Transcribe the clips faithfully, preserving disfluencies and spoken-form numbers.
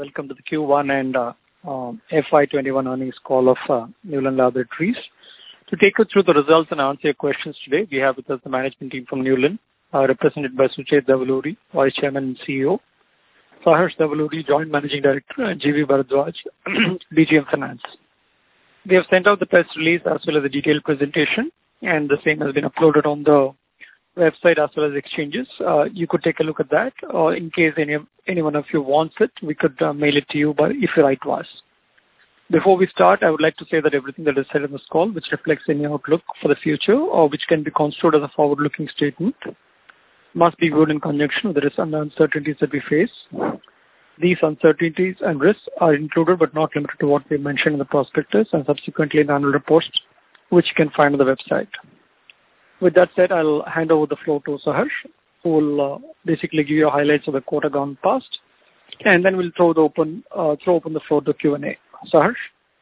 Welcome to the Q one and uh, um, F Y twenty-one earnings call of uh, Neuland Laboratories. To take you through the results and answer your questions today, we have with us the management team from Neuland, uh, represented by Suchet Davuluri, Vice Chairman and C E O, Saharsh Davuluri, Joint Managing Director, and G V Bharadwaj, D G M Finance. We have sent out the press release as well as a detailed presentation, and the same has been uploaded on the website as well as exchanges. Uh, you could take a look at that, or in case any any one of you wants it, we could uh, mail it to you by if you write to us. Before we start, I would like to say that everything that is said in this call, which reflects any outlook for the future or which can be construed as a forward-looking statement, must be viewed in conjunction with the risks and uncertainties that we face. These uncertainties and risks are included but not limited to what we mentioned in the prospectus and subsequently in the annual reports, which you can find on the website. With that said, I'll hand over the floor to Saharsh, who will uh, basically give you highlights of the quarter gone past, and then we'll throw the open uh, throw open the floor to Q and A. Saharsh?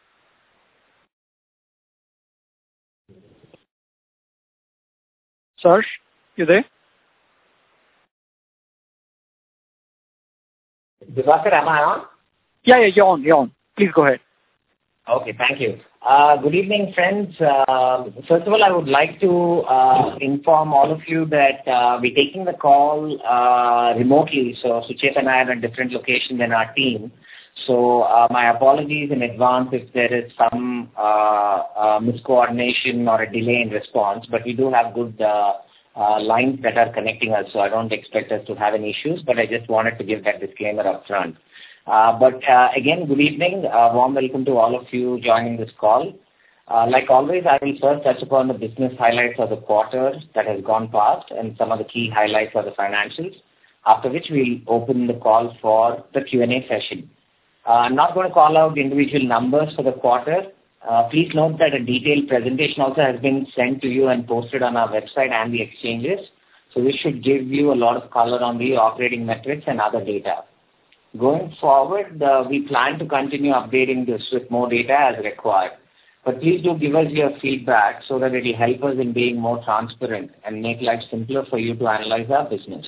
Saharsh, you there? Divakar, am I on? Yeah, yeah, you're on, you're on. Please go ahead. Okay, thank you. Uh, good evening, friends. Uh, first of all, I would like to uh, inform all of you that uh, we're taking the call uh, remotely. So Suchet and I are in a different location than our team. So uh, my apologies in advance if there is some uh, uh, miscoordination or a delay in response. But we do have good uh, uh, lines that are connecting us, so I don't expect us to have any issues. But I just wanted to give that disclaimer up front. Uh, but uh, again, good evening. Uh, warm welcome to all of you joining this call. Uh, like always, I will first touch upon the business highlights of the quarter that has gone past and some of the key highlights of the financials, after which we'll open the call for the Q and A session. Uh, I'm not going to call out the individual numbers for the quarter. Uh, please note that a detailed presentation also has been sent to you and posted on our website and the exchanges. So this should give you a lot of color on the operating metrics and other data. Going forward, uh, we plan to continue updating this with more data as required. But please do give us your feedback so that it will help us in being more transparent and make life simpler for you to analyze our business.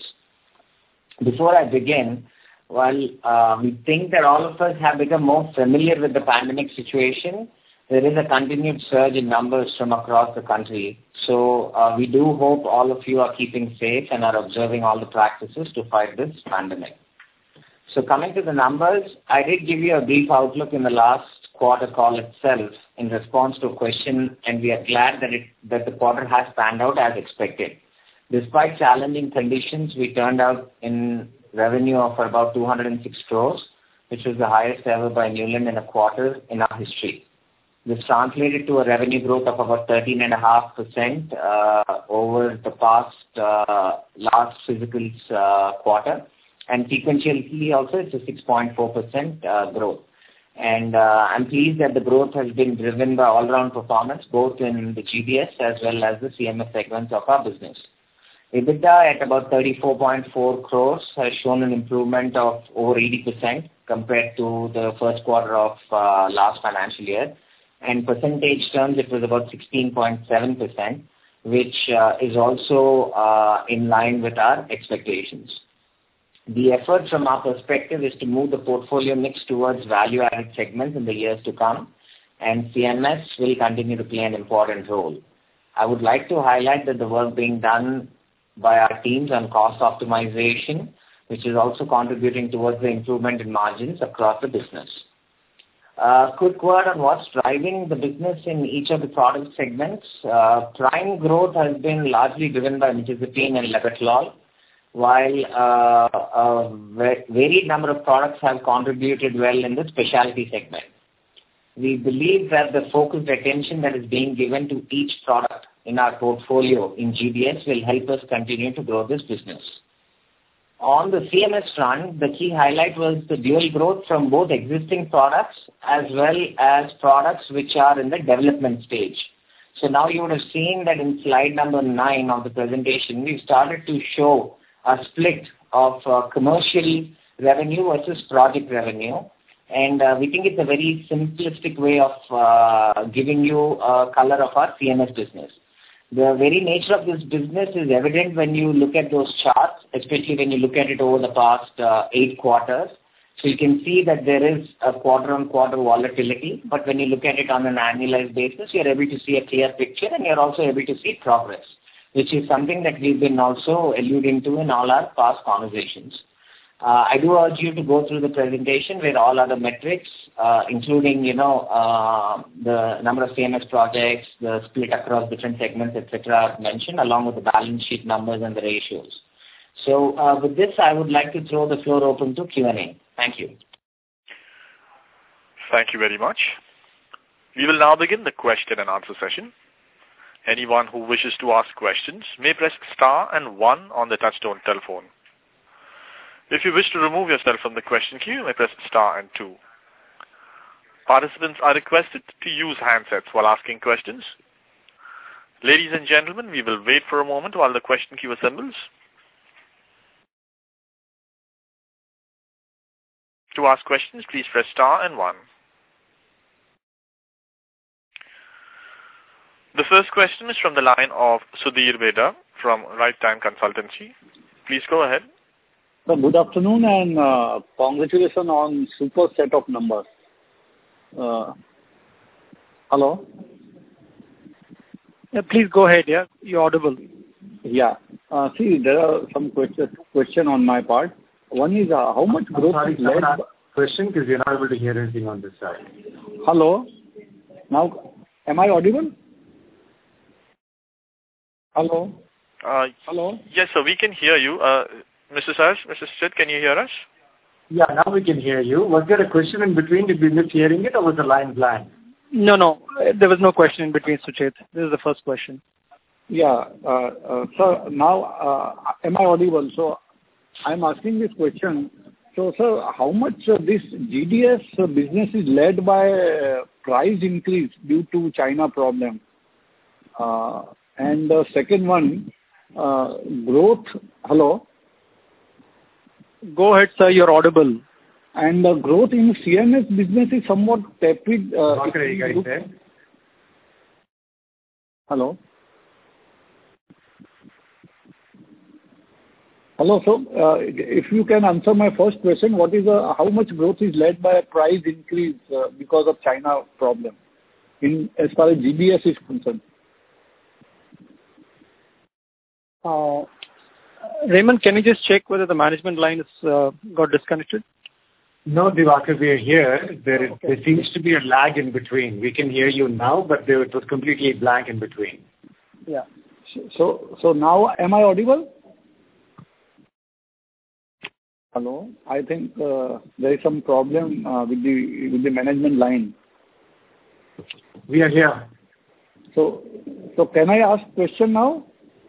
Before I begin, while uh, we think that all of us have become more familiar with the pandemic situation, there is a continued surge in numbers from across the country. So uh, we do hope all of you are keeping safe and are observing all the practices to fight this pandemic. So coming to the numbers, I did give you a brief outlook in the last quarter call itself in response to a question, and we are glad that it that the quarter has panned out as expected. Despite challenging conditions, we turned out in revenue of about two hundred six crores, which was the highest ever by Neuland in a quarter in our history. This translated to a revenue growth of about thirteen point five percent uh, over the past uh, last physical uh, quarter. And sequentially also it's a six point four percent uh, growth. And uh, I'm pleased that the growth has been driven by all-round performance, both in the G D S as well as the C M S segments of our business. EBITDA at about thirty-four point four crores has shown an improvement of over eighty percent compared to the first quarter of uh, last financial year. And percentage terms, it was about sixteen point seven percent, which uh, is also uh, in line with our expectations. The effort from our perspective is to move the portfolio mix towards value-added segments in the years to come, and C M S will continue to play an important role. I would like to highlight that the work being done by our teams on cost optimization, which is also contributing towards the improvement in margins across the business. Uh, quick word on what's driving the business in each of the product segments. Uh, prime growth has been largely driven by Mirtazapine and Labetalol, while uh, a varied number of products have contributed well in the specialty segment. We believe that the focused attention that is being given to each product in our portfolio in G D S will help us continue to grow this business. On the C M S front, the key highlight was the dual growth from both existing products as well as products which are in the development stage. So now you would have seen that in slide number nine of the presentation, we've started to show a split of uh, commercial revenue versus project revenue. And uh, we think it's a very simplistic way of uh, giving you a color of our C M S business. The very nature of this business is evident when you look at those charts, especially when you look at it over the past uh, eight quarters, So you can see that there is a quarter-on-quarter volatility, but when you look at it on an annualized basis, you're able to see a clear picture, and you're also able to see progress, which is something that we've been also alluding to in all our past conversations. Uh, I do urge you to go through the presentation where all other metrics, uh, including, you know, uh, the number of C M S projects, the split across different segments, et cetera, are mentioned, along with the balance sheet numbers and the ratios. So uh, with this, I would like to throw the floor open to Q and A. Thank you. Thank you very much. We will now begin the question and answer session. Anyone who wishes to ask questions may press star and one on the touchtone telephone. If you wish to remove yourself from the question queue, you may press star and two. Participants are requested to use handsets while asking questions. Ladies and gentlemen, we will wait for a moment while the question queue assembles. To ask questions, please press star and one. The first question is from the line of Sudhir Beda from Right Time Consultancy. Please go ahead. So good afternoon and uh, congratulations on super set of numbers. Uh, hello? Yeah, please go ahead. Yeah, you're audible. Yeah. Uh, see, there are some questions question on my part. One is uh, how much growth sorry, is led by... Question because you're not able to hear anything on this side. Hello? Now, am I audible? Hello? Uh, Hello? Yes, sir, we can hear you. Uh, Mister Sars, Mister Sid, can you hear us? Yeah, now we can hear you. Was there a question in between? Did we miss hearing it or was the line blank? No, no, there was no question in between, Suchet. This is the first question. Yeah. Uh, uh, sir, now, uh, am I audible? So, I'm asking this question. So, sir, how much uh, this G D S uh, business is led by uh, price increase due to China problem? Uh, and the second one, uh, growth. Hello? Go ahead, sir, you're audible. And the growth in C M S business is somewhat tepid. Uh, What are you guys saying? Hello? Hello, so uh, if you can answer my first question, what is the, how much growth is led by a price increase uh, because of China problem in as far as G D S is concerned? Uh, Raymond, can you just check whether the management line is uh, got disconnected? No, Diwakar, we are here. There, is, Okay. there seems to be a lag in between. We can hear you now, but there, it was completely blank in between. Yeah. So, so now am I audible? Hello? I think uh, there is some problem uh, with the with the management line. We are here. So, so can I ask question now?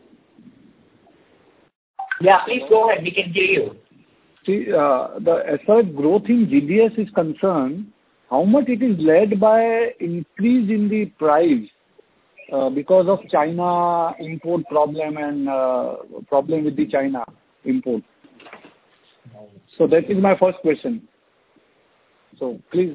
Yeah, please go ahead. We can hear you. See, uh, the as far as growth in G D S is concerned, how much it is led by increase in the price uh, because of China import problem and uh, problem with the China import? So that is my first question. So please.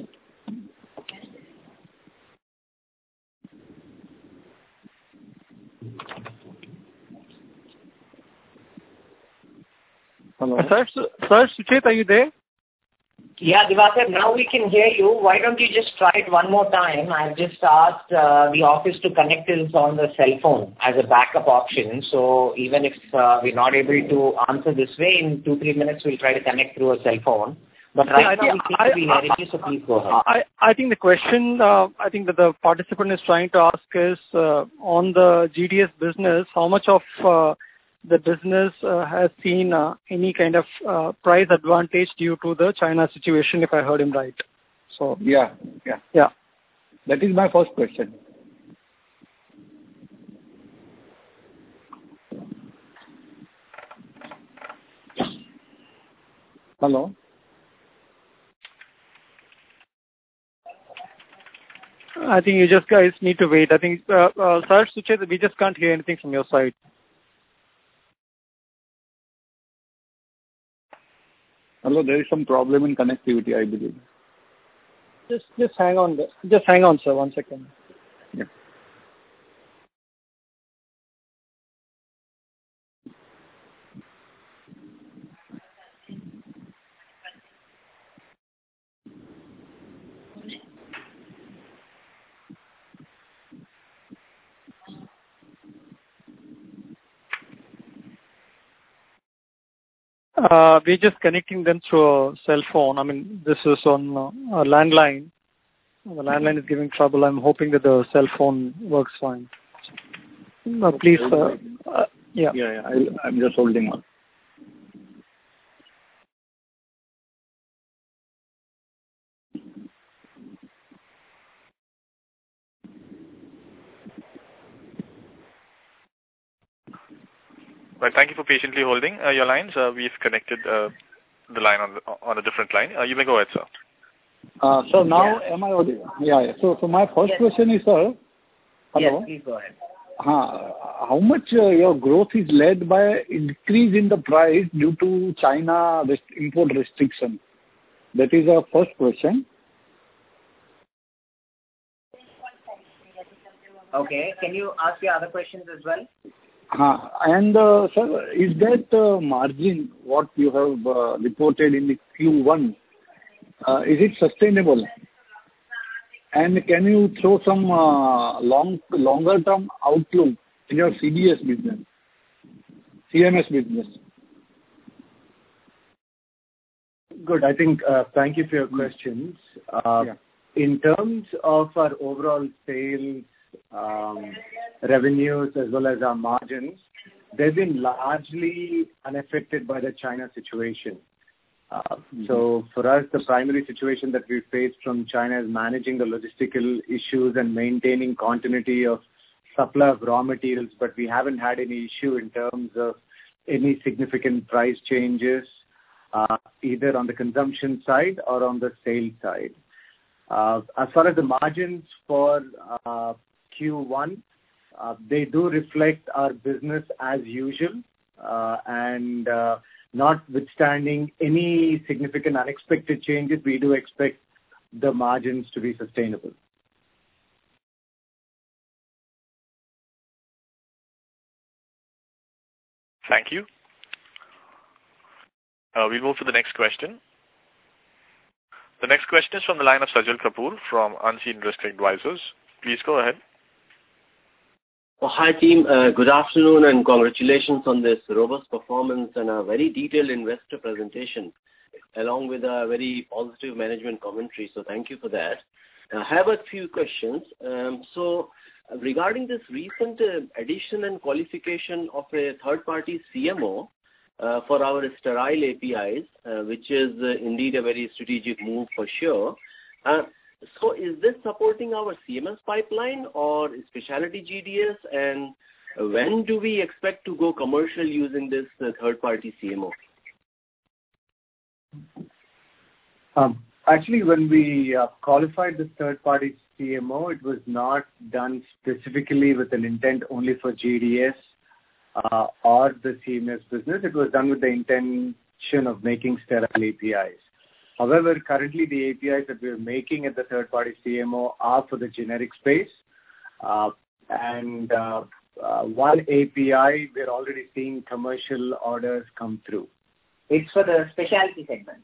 Hello. Uh, sir, sir, Suchet, are you there? Yeah, Diwakar, now we can hear you. Why don't you just try it one more time? I've just asked uh, the office to connect us on the cell phone as a backup option. So even if uh, we're not able to answer this way, in two, three minutes we'll try to connect through a cell phone. But right Yeah, I now think- we seem I- to be hearing you, so please go ahead. I, I think the question, uh, I think that the participant is trying to ask is uh, on the G D S business, how much of uh, the business uh, has seen uh, any kind of uh, price advantage due to the China situation, if I heard him right. So, Yeah, yeah. yeah. That is my first question. Hello. I think you just guys need to wait. I think, uh, uh, Sir Suchet, we just can't hear anything from your side. Hello, there is some problem in connectivity, I believe. Just, just hang on. there. Just hang on, sir. One second. Yeah. Uh, we're just connecting them through a cell phone. I mean, this is on uh, a landline. The landline is giving trouble. I'm hoping that the cell phone works fine. Uh, please, uh, uh, yeah. Yeah, yeah. I'll, I'm just holding on. Well, thank you for patiently holding uh, your lines. Uh, we've connected uh, the line on the, on a different line. Uh, you may go ahead, sir. Uh, so now, yeah. am I audible? Yeah, yeah. So, so my first yes. question is, sir. Hello? Yes, please go ahead. Uh, how much uh, your growth is led by increase in the price due to China rest- import restriction? That is our first question. Okay. Can you ask your other questions as well? Uh, and uh, sir, is that uh, margin what you have uh, reported in the Q one, uh, is it sustainable? And can you throw some uh, long, longer term outlook in your C D S business, C M S business? Good. I think, uh, thank you for your questions. Uh, yeah. In terms of our overall sales, um, revenues as well as our margins, they've been largely unaffected by the China situation. Uh, mm-hmm. So for us, the primary situation that we faced from China is managing the logistical issues and maintaining continuity of supply of raw materials, but we haven't had any issue in terms of any significant price changes, uh, either on the consumption side or on the sales side. Uh, as far as the margins for uh, Q one, uh, they do reflect our business as usual, uh, and uh, notwithstanding any significant unexpected changes, we do expect the margins to be sustainable. Thank you. Uh, we'll move to the next question. The next question is from the line of Sajal Kapoor from Unseen Risk Advisors. Please go ahead. Oh, hi team, uh, good afternoon and congratulations on this robust performance and a very detailed investor presentation along with a very positive management commentary, so thank you for that. I have a few questions. Um, so uh, regarding this recent uh, addition and qualification of a third-party C M O uh, for our sterile A P Is, uh, which is uh, indeed a very strategic move for sure. Uh, So is this supporting our C M S pipeline or specialty G D S, and when do we expect to go commercial using this uh, third-party C M O? Um, actually, when we uh, qualified this third-party C M O, it was not done specifically with an intent only for G D S uh, or the C M S business. It was done with the intention of making sterile A P Is. However, currently the A P Is that we're making at the third-party C M O are for the generic space. Uh, and uh, uh, one A P I, we're already seeing commercial orders come through. It's for the specialty segment.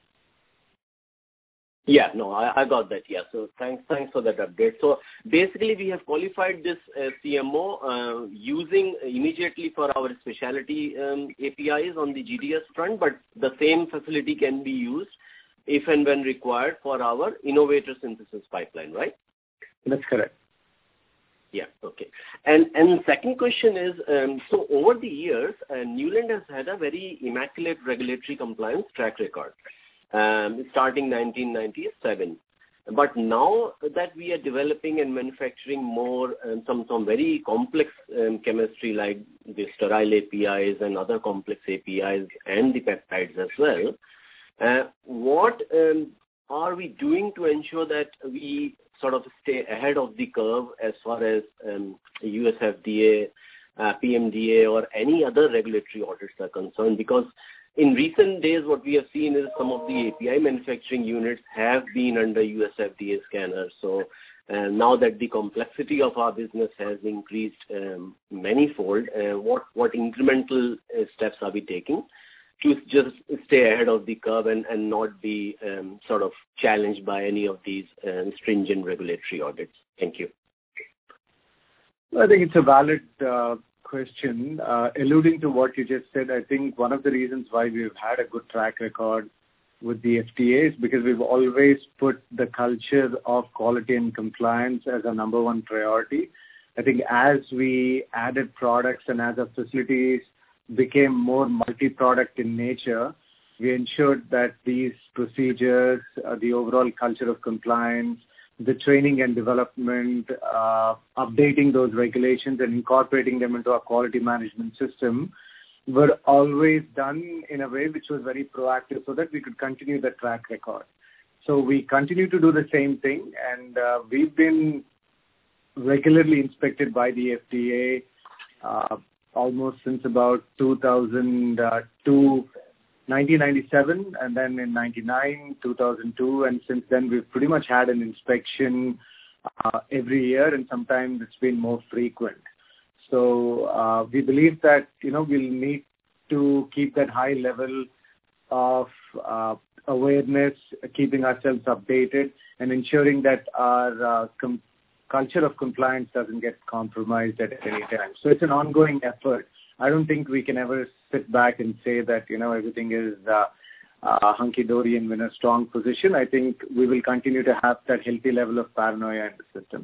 Yeah, no, I, I got that. Yeah, so thanks, thanks for that update. So basically, we have qualified this uh, C M O uh, using immediately for our specialty um, A P Is on the G D S front, but the same facility can be used if and when required for our innovator synthesis pipeline, right? That's correct. Yeah, okay. And and second question is, um, so over the years, uh, Neuland has had a very immaculate regulatory compliance track record, um, starting nineteen ninety-seven. But now that we are developing and manufacturing more um, some some very complex um, chemistry like the sterile A P Is and other complex A P Is and the peptides as well, Uh, what um, are we doing to ensure that we sort of stay ahead of the curve as far as um, U S F D A, uh, P M D A or any other regulatory audits are concerned? Because in recent days what we have seen is some of the A P I manufacturing units have been under U S F D A scanner. So uh, now that the complexity of our business has increased um, manyfold, uh, what, what incremental uh, steps are we taking to just stay ahead of the curve and, and not be um, sort of challenged by any of these um, stringent regulatory audits? Thank you. I think it's a valid uh, question. Uh, alluding to what you just said, I think one of the reasons why we've had a good track record with the F D A is because we've always put the culture of quality and compliance as our number one priority. I think as we added products and as our facilities became more multi-product in nature, we ensured that these procedures, uh, the overall culture of compliance, the training and development, uh, updating those regulations and incorporating them into our quality management system were always done in a way which was very proactive so that we could continue the track record. So we continue to do the same thing, and uh, we've been regularly inspected by the F D A uh, almost since about two thousand two, nineteen ninety-seven, and then in ninety-nine, two thousand two, and since then we've pretty much had an inspection uh, every year, and sometimes it's been more frequent. So uh, we believe that, you know, we'll need to keep that high level of uh, awareness, keeping ourselves updated, and ensuring that our uh, com- culture of compliance doesn't get compromised at any time. So it's an ongoing effort. I don't think we can ever sit back and say that, you know, everything is uh, uh, hunky-dory and we're in a strong position. I think we will continue to have that healthy level of paranoia in the system.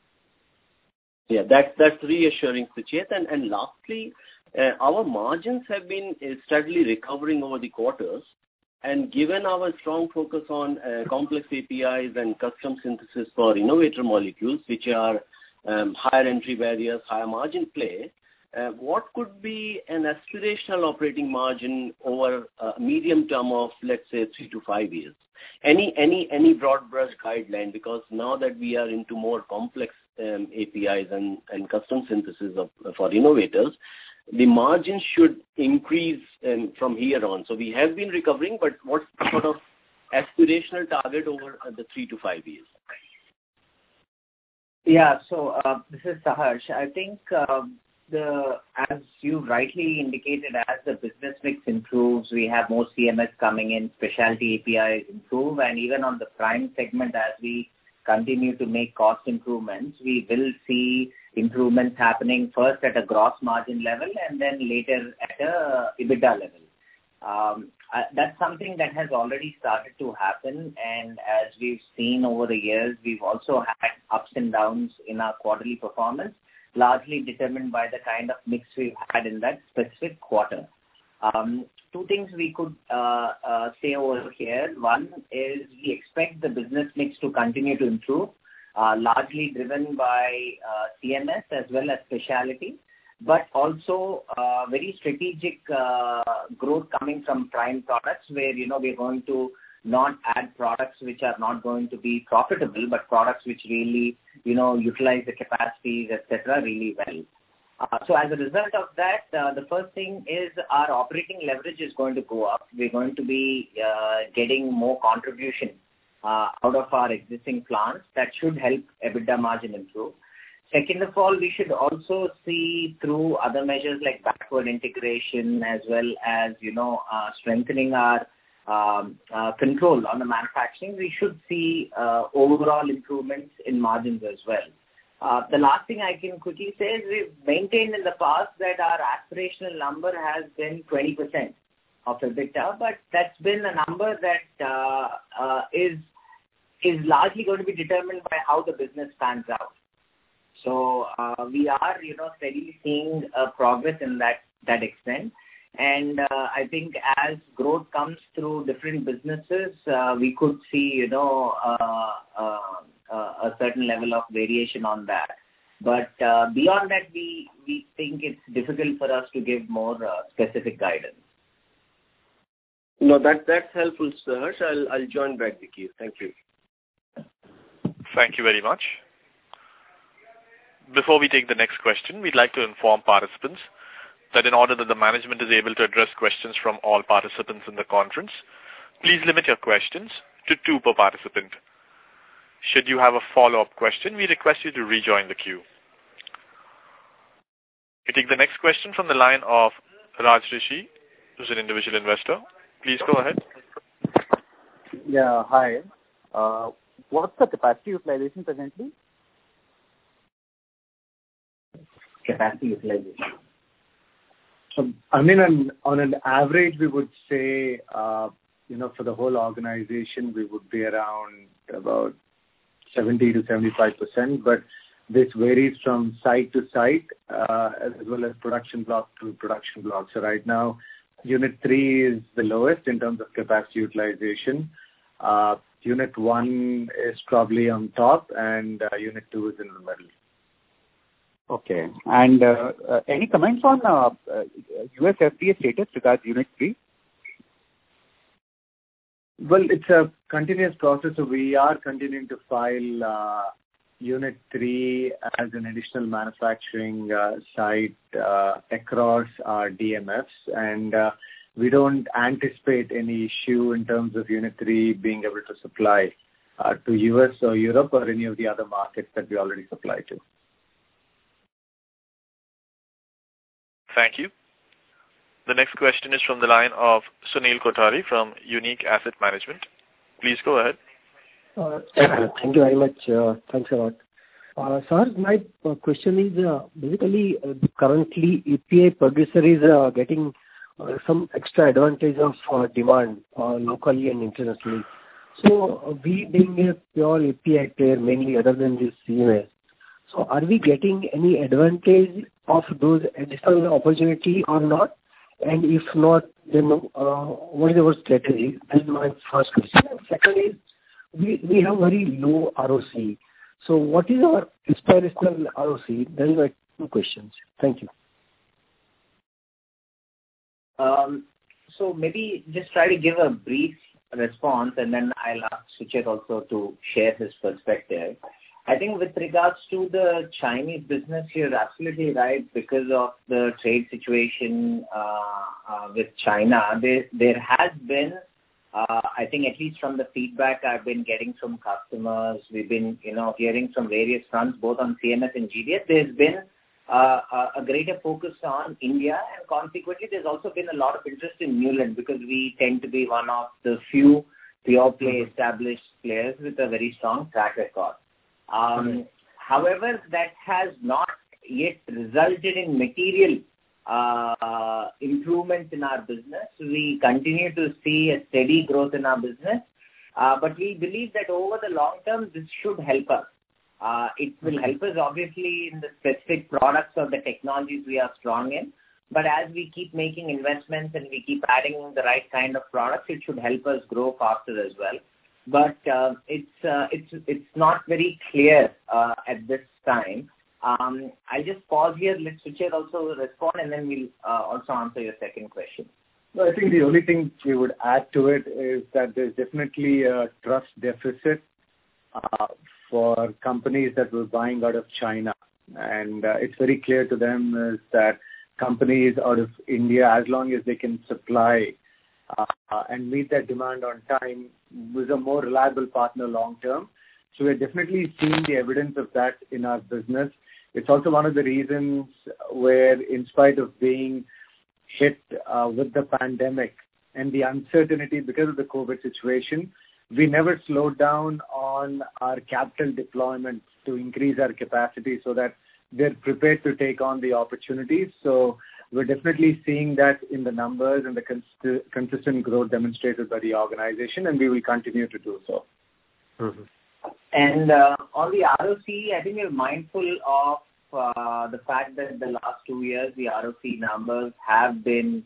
Yeah, that's, that's reassuring, Suchet. And, and lastly, uh, our margins have been uh, steadily recovering over the quarters. And given our strong focus on uh, complex A P Is and custom synthesis for innovator molecules, which are um, higher entry barriers, higher margin play, uh, what could be an aspirational operating margin over a medium term of, let's say, three to five years? Any any any broad brush guideline? Because now that we are into more complex um, A P Is and, and custom synthesis of, for innovators, the margin should increase um, from here on. So we have been recovering, but what's the sort of aspirational target over uh, the three to five years? Yeah, so uh, this is Saharsh. I think uh, the as you rightly indicated, as the business mix improves, we have more C M S coming in, specialty A P Is improve, and even on the prime segment, as we continue to make cost improvements, we will see improvements happening first at a gross margin level and then later at a EBITDA level. Um, uh, that's something that has already started to happen, and as we've seen over the years, we've also had ups and downs in our quarterly performance, largely determined by the kind of mix we've had in that specific quarter. Um, two things we could uh, uh, say over here. One is we expect the business mix to continue to improve, uh, largely driven by uh, C M S as well as specialty, but also uh, very strategic uh, growth coming from prime products where, you know, we're going to not add products which are not going to be profitable, but products which really, you know, utilize the capacities, et cetera, really well. Uh, so as a result of that, uh, the first thing is our operating leverage is going to go up. We're going to be uh, getting more contribution uh, out of our existing plants. That should help EBITDA margin improve. Second of all, we should also see through other measures like backward integration as well as, you know, uh, strengthening our um, uh, control on the manufacturing. We should see uh, overall improvements in margins as well. Uh, the last thing I can quickly say is we've maintained in the past that our aspirational number has been twenty percent of EBITDA, but that's been a number that uh, uh, is is largely going to be determined by how the business pans out. So uh, we are, you know, steadily seeing uh, progress in that that extent, and uh, I think as growth comes through different businesses, uh, we could see, you know, uh, uh, Uh, a certain level of variation on that. But uh, beyond that, we, we think it's difficult for us to give more uh, specific guidance. No, that that's helpful, sir. I'll, I'll join back the queue. Thank you. Thank you very much. Before we take the next question, we'd like to inform participants that in order that the management is able to address questions from all participants in the conference, please limit your questions to two per participant. Should you have a follow-up question, we request you to rejoin the queue. We take the next question from the line of Raj Rishi, who's an individual investor. Please go ahead. Yeah, hi. Uh, what's the capacity utilization presently? capacity utilization? So, I mean, on, on an average, we would say, uh, you know, for the whole organization, we would be around about seventy to seventy-five percent, but this varies from site to site, uh, as well as production block to production block. So right now, Unit three is the lowest in terms of capacity utilization. Uh, Unit one is probably on top, and uh, Unit two is in the middle. Okay. And uh, uh, any comments on uh, uh, U S F D A status regards Unit three? Well, it's a continuous process, so we are continuing to file uh, Unit three as an additional manufacturing uh, site uh, across our D M Fs, and uh, we don't anticipate any issue in terms of Unit three being able to supply uh, to U S or Europe or any of the other markets that we already supply to. Thank you. The next question is from the line of Sunil Kothari from Unique Asset Management. Please go ahead. Uh, thank you very much. Uh, thanks a lot. Uh, sir, my uh, question is uh, basically uh, currently A P I producer is uh, getting uh, some extra advantage of uh, demand uh, locally and internationally. So uh, we being a pure A P I player mainly other than this C M S, so are we getting any advantage of those additional opportunity or not? And if not, then uh, what is our strategy? That is my first question. Second is, we, we have very low R O C. So what is our aspirational R O C? That is my two questions. Thank you. Um, so maybe just try to give a brief response, and then I'll ask Suchet also to share his perspective. I think with regards to the Chinese business, you're absolutely right because of the trade situation uh, uh, with China. There, there has been, uh, I think at least from the feedback I've been getting from customers, we've been, you know, hearing from various fronts, both on C M S and G D S, there's been uh, a greater focus on India, and consequently there's also been a lot of interest in Neuland because we tend to be one of the few pure play established players with a very strong track record. Um, mm-hmm. However, that has not yet resulted in material uh, improvements in our business. We continue to see a steady growth in our business, uh, but we believe that over the long term, this should help us. Uh, it will help us obviously in the specific products or the technologies we are strong in, but as we keep making investments and we keep adding the right kind of products, it should help us grow faster as well. But uh, it's uh, it's it's not very clear uh, at this time. Um, I'll just pause here. Let Suchet also respond, and then we'll uh, also answer your second question. Well, I think the only thing we would add to it is that there's definitely a trust deficit uh, for companies that were buying out of China, and uh, it's very clear to them is that companies out of India, as long as they can supply Uh, and meet that demand on time, was a more reliable partner long term. So we're definitely seeing the evidence of that in our business. It's also one of the reasons where, in spite of being hit uh, with the pandemic and the uncertainty because of the COVID situation, we never slowed down on our capital deployment to increase our capacity so that they're prepared to take on the opportunities. So we're definitely seeing that in the numbers and the cons- consistent growth demonstrated by the organization, and we will continue to do so. Mm-hmm. And uh, on the R O C, I think we're mindful of uh, the fact that the last two years, the R O C numbers have been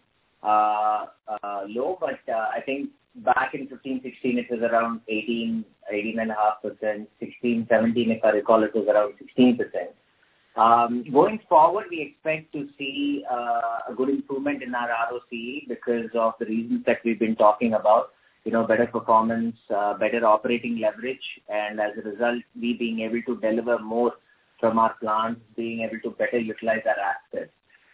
uh, uh, low, but uh, I think back in fifteen sixteen, it was around eighteen, eighteen point five percent, sixteen seventeen, if I recall, it was around sixteen percent. Um, going forward, we expect to see uh, a good improvement in our R O C because of the reasons that we've been talking about, you know, better performance, uh, better operating leverage, and as a result, we being able to deliver more from our plants, being able to better utilize our assets.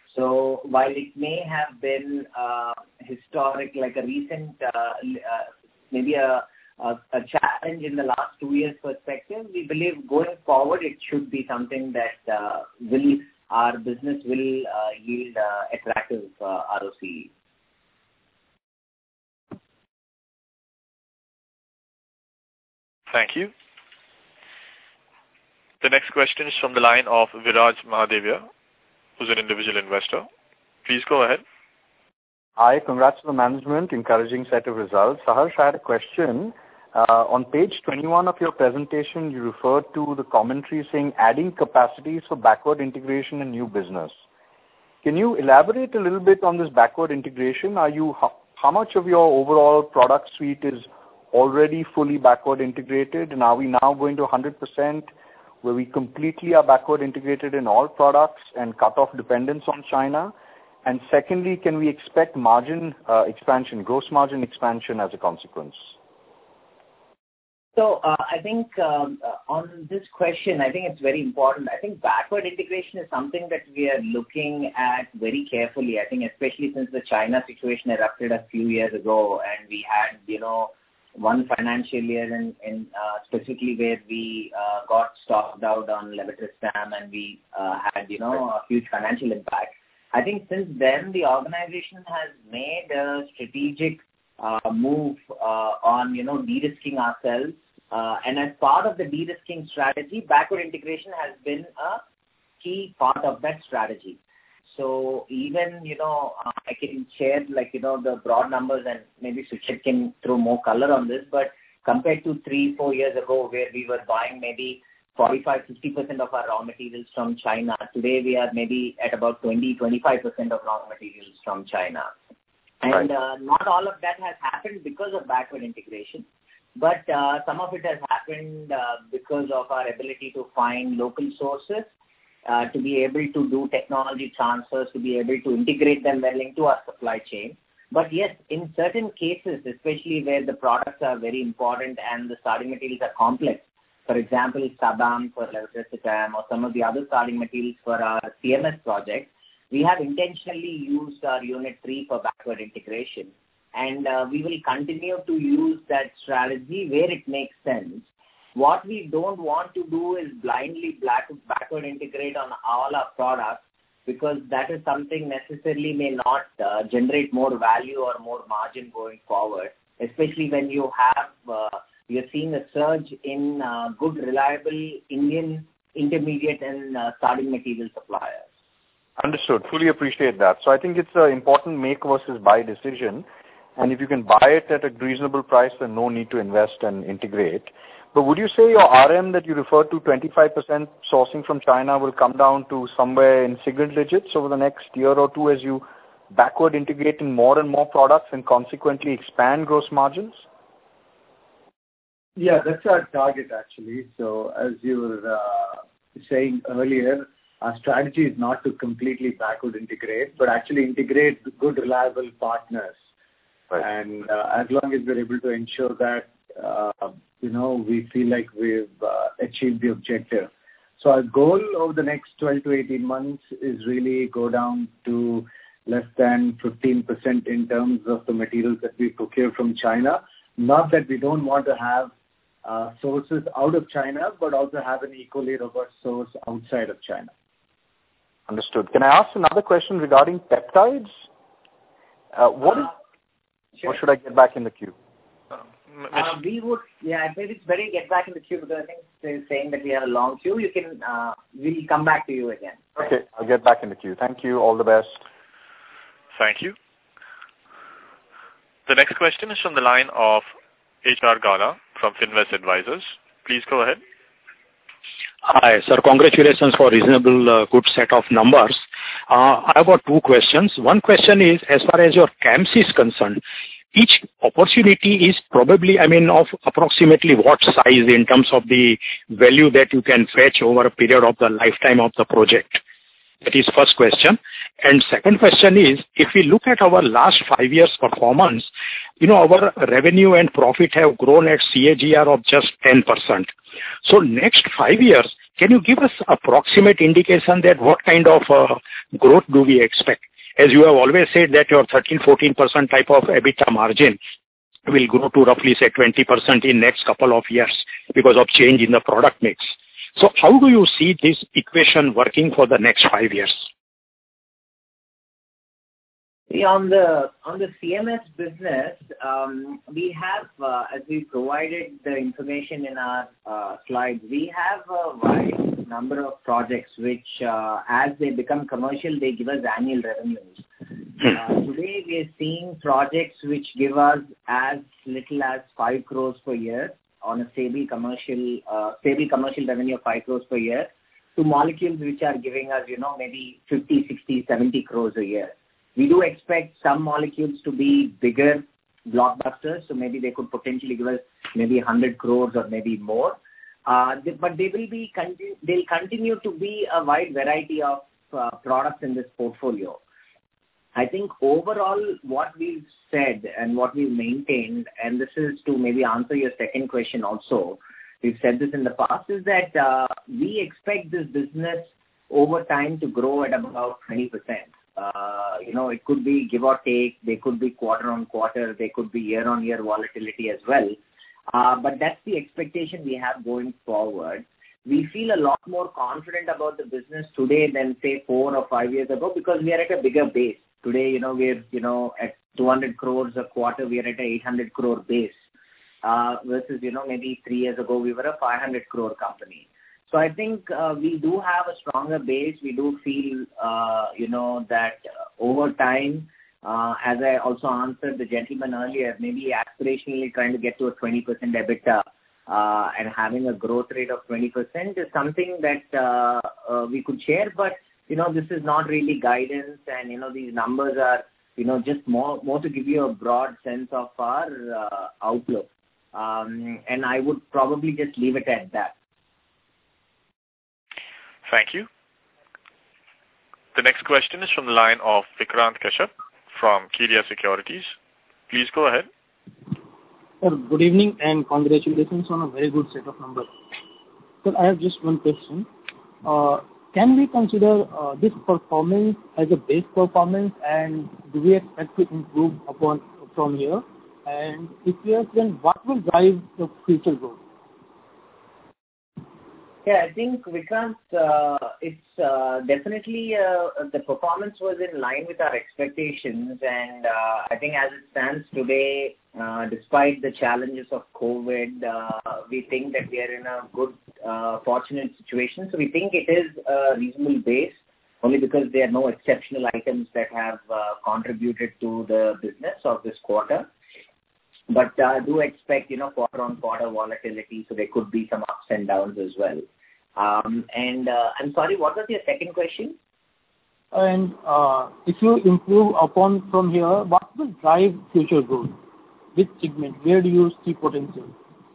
So while it may have been uh, historic, like a recent, uh, uh, maybe a A, a challenge in the last two years perspective, we believe going forward it should be something that uh, will our business will uh, yield uh, attractive uh, R O C. Thank you. The next question is from the line of Viraj Mahadevia who's an individual investor. Please go ahead. Hi, congrats to the management. Encouraging set of results. Saharsh, I had a question. Uh, on page twenty-one of your presentation, you referred to the commentary saying adding capacities for backward integration and new business. Can you elaborate a little bit on this backward integration? Are you how, how much of your overall product suite is already fully backward integrated, and are we now going to one hundred percent where we completely are backward integrated in all products and cut off dependence on China? And secondly, can we expect margin uh, expansion, gross margin expansion as a consequence? So uh, I think um, uh, on this question, I think it's very important. I think backward integration is something that we are looking at very carefully. I think especially since the China situation erupted a few years ago, and we had, you know, one financial year in, in uh, specifically where we uh, got stocked out on levetiracetam, and we uh, had, you know, a huge financial impact. I think since then the organization has made a strategic Uh, move uh, on, you know, de-risking ourselves. Uh, and as part of the de-risking strategy, backward integration has been a key part of that strategy. So even, you know, uh, I can share, like, you know, the broad numbers, and maybe Suchit can throw more color on this, but compared to three, four years ago where we were buying maybe forty-five, fifty percent of our raw materials from China, today we are maybe at about twenty, twenty-five percent of raw materials from China. And uh, not all of that has happened because of backward integration, but uh, some of it has happened uh, because of our ability to find local sources, uh, to be able to do technology transfers, to be able to integrate them well into our supply chain. But yes, in certain cases, especially where the products are very important and the starting materials are complex, for example, Sabam for levetiracetam or some of the other starting materials for our C M S project, we have intentionally used our Unit three for backward integration, and uh, we will continue to use that strategy where it makes sense. What we don't want to do is blindly black, backward integrate on all our products, because that is something necessarily may not uh, generate more value or more margin going forward, especially when you have, uh, you're seeing a surge in uh, good, reliable Indian intermediate and uh, starting material suppliers. Understood. Fully appreciate that. So I think it's an important make versus buy decision. And if you can buy it at a reasonable price, then no need to invest and integrate. But would you say your R M that you referred to, twenty-five percent sourcing from China, will come down to somewhere in single digits over the next year or two as you backward integrate in more and more products and consequently expand gross margins? Yeah, that's our target actually. So as you were uh, saying earlier, our strategy is not to completely backward integrate, but actually integrate good, reliable partners. Right. And uh, as long as we're able to ensure that, uh, you know, we feel like we've uh, achieved the objective. So our goal over the next twelve to eighteen months is really go down to less than fifteen percent in terms of the materials that we procure from China. Not that we don't want to have uh, sources out of China, but also have an equally robust source outside of China. Understood. Can I ask another question regarding peptides? Uh, what is, uh, sure. Or should I get back in the queue? Uh, we would, yeah, I think it's better to get back in the queue, because I think they're saying that we have a long queue. You can, uh, we'll come back to you again. Okay, I'll get back in the queue. Thank you. All the best. Thank you. The next question is from the line of H R Gala from Finvest Advisors. Please go ahead. Hi, sir. Congratulations for reasonable uh, good set of numbers. Uh, I have got two questions. One question is, as far as your C A M S is concerned, each opportunity is probably, I mean, of approximately what size in terms of the value that you can fetch over a period of the lifetime of the project? That is first question. And second question is, if we look at our last five years performance, you know, our revenue and profit have grown at C A G R of just ten percent. So next five years, can you give us approximate indication that what kind of uh, growth do we expect? As you have always said that your thirteen to fourteen percent type of EBITDA margin will grow to roughly say twenty percent in next couple of years because of change in the product mix. So how do you see this equation working for the next five years? See, on the on the C M S business, um, we have, uh, as we provided the information in our uh, slides, we have a wide number of projects which, uh, as they become commercial, they give us annual revenues. Uh, today, we are seeing projects which give us as little as five crores per year on a stable commercial, uh, stable commercial revenue of five crores per year, to molecules which are giving us, you know, maybe fifty, sixty, seventy crores a year. We do expect some molecules to be bigger blockbusters, so maybe they could potentially give us maybe one hundred crores or maybe more. Uh, they, but they will be continu- they'll continue to be a wide variety of uh, products in this portfolio. I think overall what we've said and what we've maintained, and this is to maybe answer your second question also, we've said this in the past, is that uh, we expect this business over time to grow at about twenty percent. Uh, you know, it could be give or take, they could be quarter on quarter, they could be year on year volatility as well. Uh, but that's the expectation we have going forward. We feel a lot more confident about the business today than say four or five years ago because we are at a bigger base. Today, you know, we're, you know, at two hundred crores a quarter, we are at a eight hundred crore base. Uh, versus, you know, maybe three years ago, we were a five hundred crore company. So I think uh, we do have a stronger base. We do feel, uh, you know, that uh, over time, uh, as I also answered the gentleman earlier, maybe aspirationally trying to get to a twenty percent EBITDA uh, and having a growth rate of twenty percent is something that uh, uh, we could share. But, you know, this is not really guidance and, you know, these numbers are, you know, just more, more to give you a broad sense of our uh, outlook. Um, and I would probably just leave it at that. Thank you. The next question is from the line of Vikrant Kashyap from Kedia Securities. Please go ahead. Sir, good evening and congratulations on a very good set of numbers. Sir, I have just one question. Uh, can we consider uh, this performance as a base performance and do we expect to improve upon from here? And if yes, then what will drive the future growth? Yeah, I think, Vikrant, uh, it's uh, definitely uh, the performance was in line with our expectations, and uh, I think as it stands today, uh, despite the challenges of COVID, uh, we think that we are in a good, uh, fortunate situation. So we think it is a reasonable base, only because there are no exceptional items that have uh, contributed to the business of this quarter. But I uh, do expect, you know, quarter-on-quarter volatility, so there could be some ups and downs as well. Um, and uh, I'm sorry, what was your second question? And uh, if you improve upon from here, what will drive future growth? Which segment? Where do you see potential?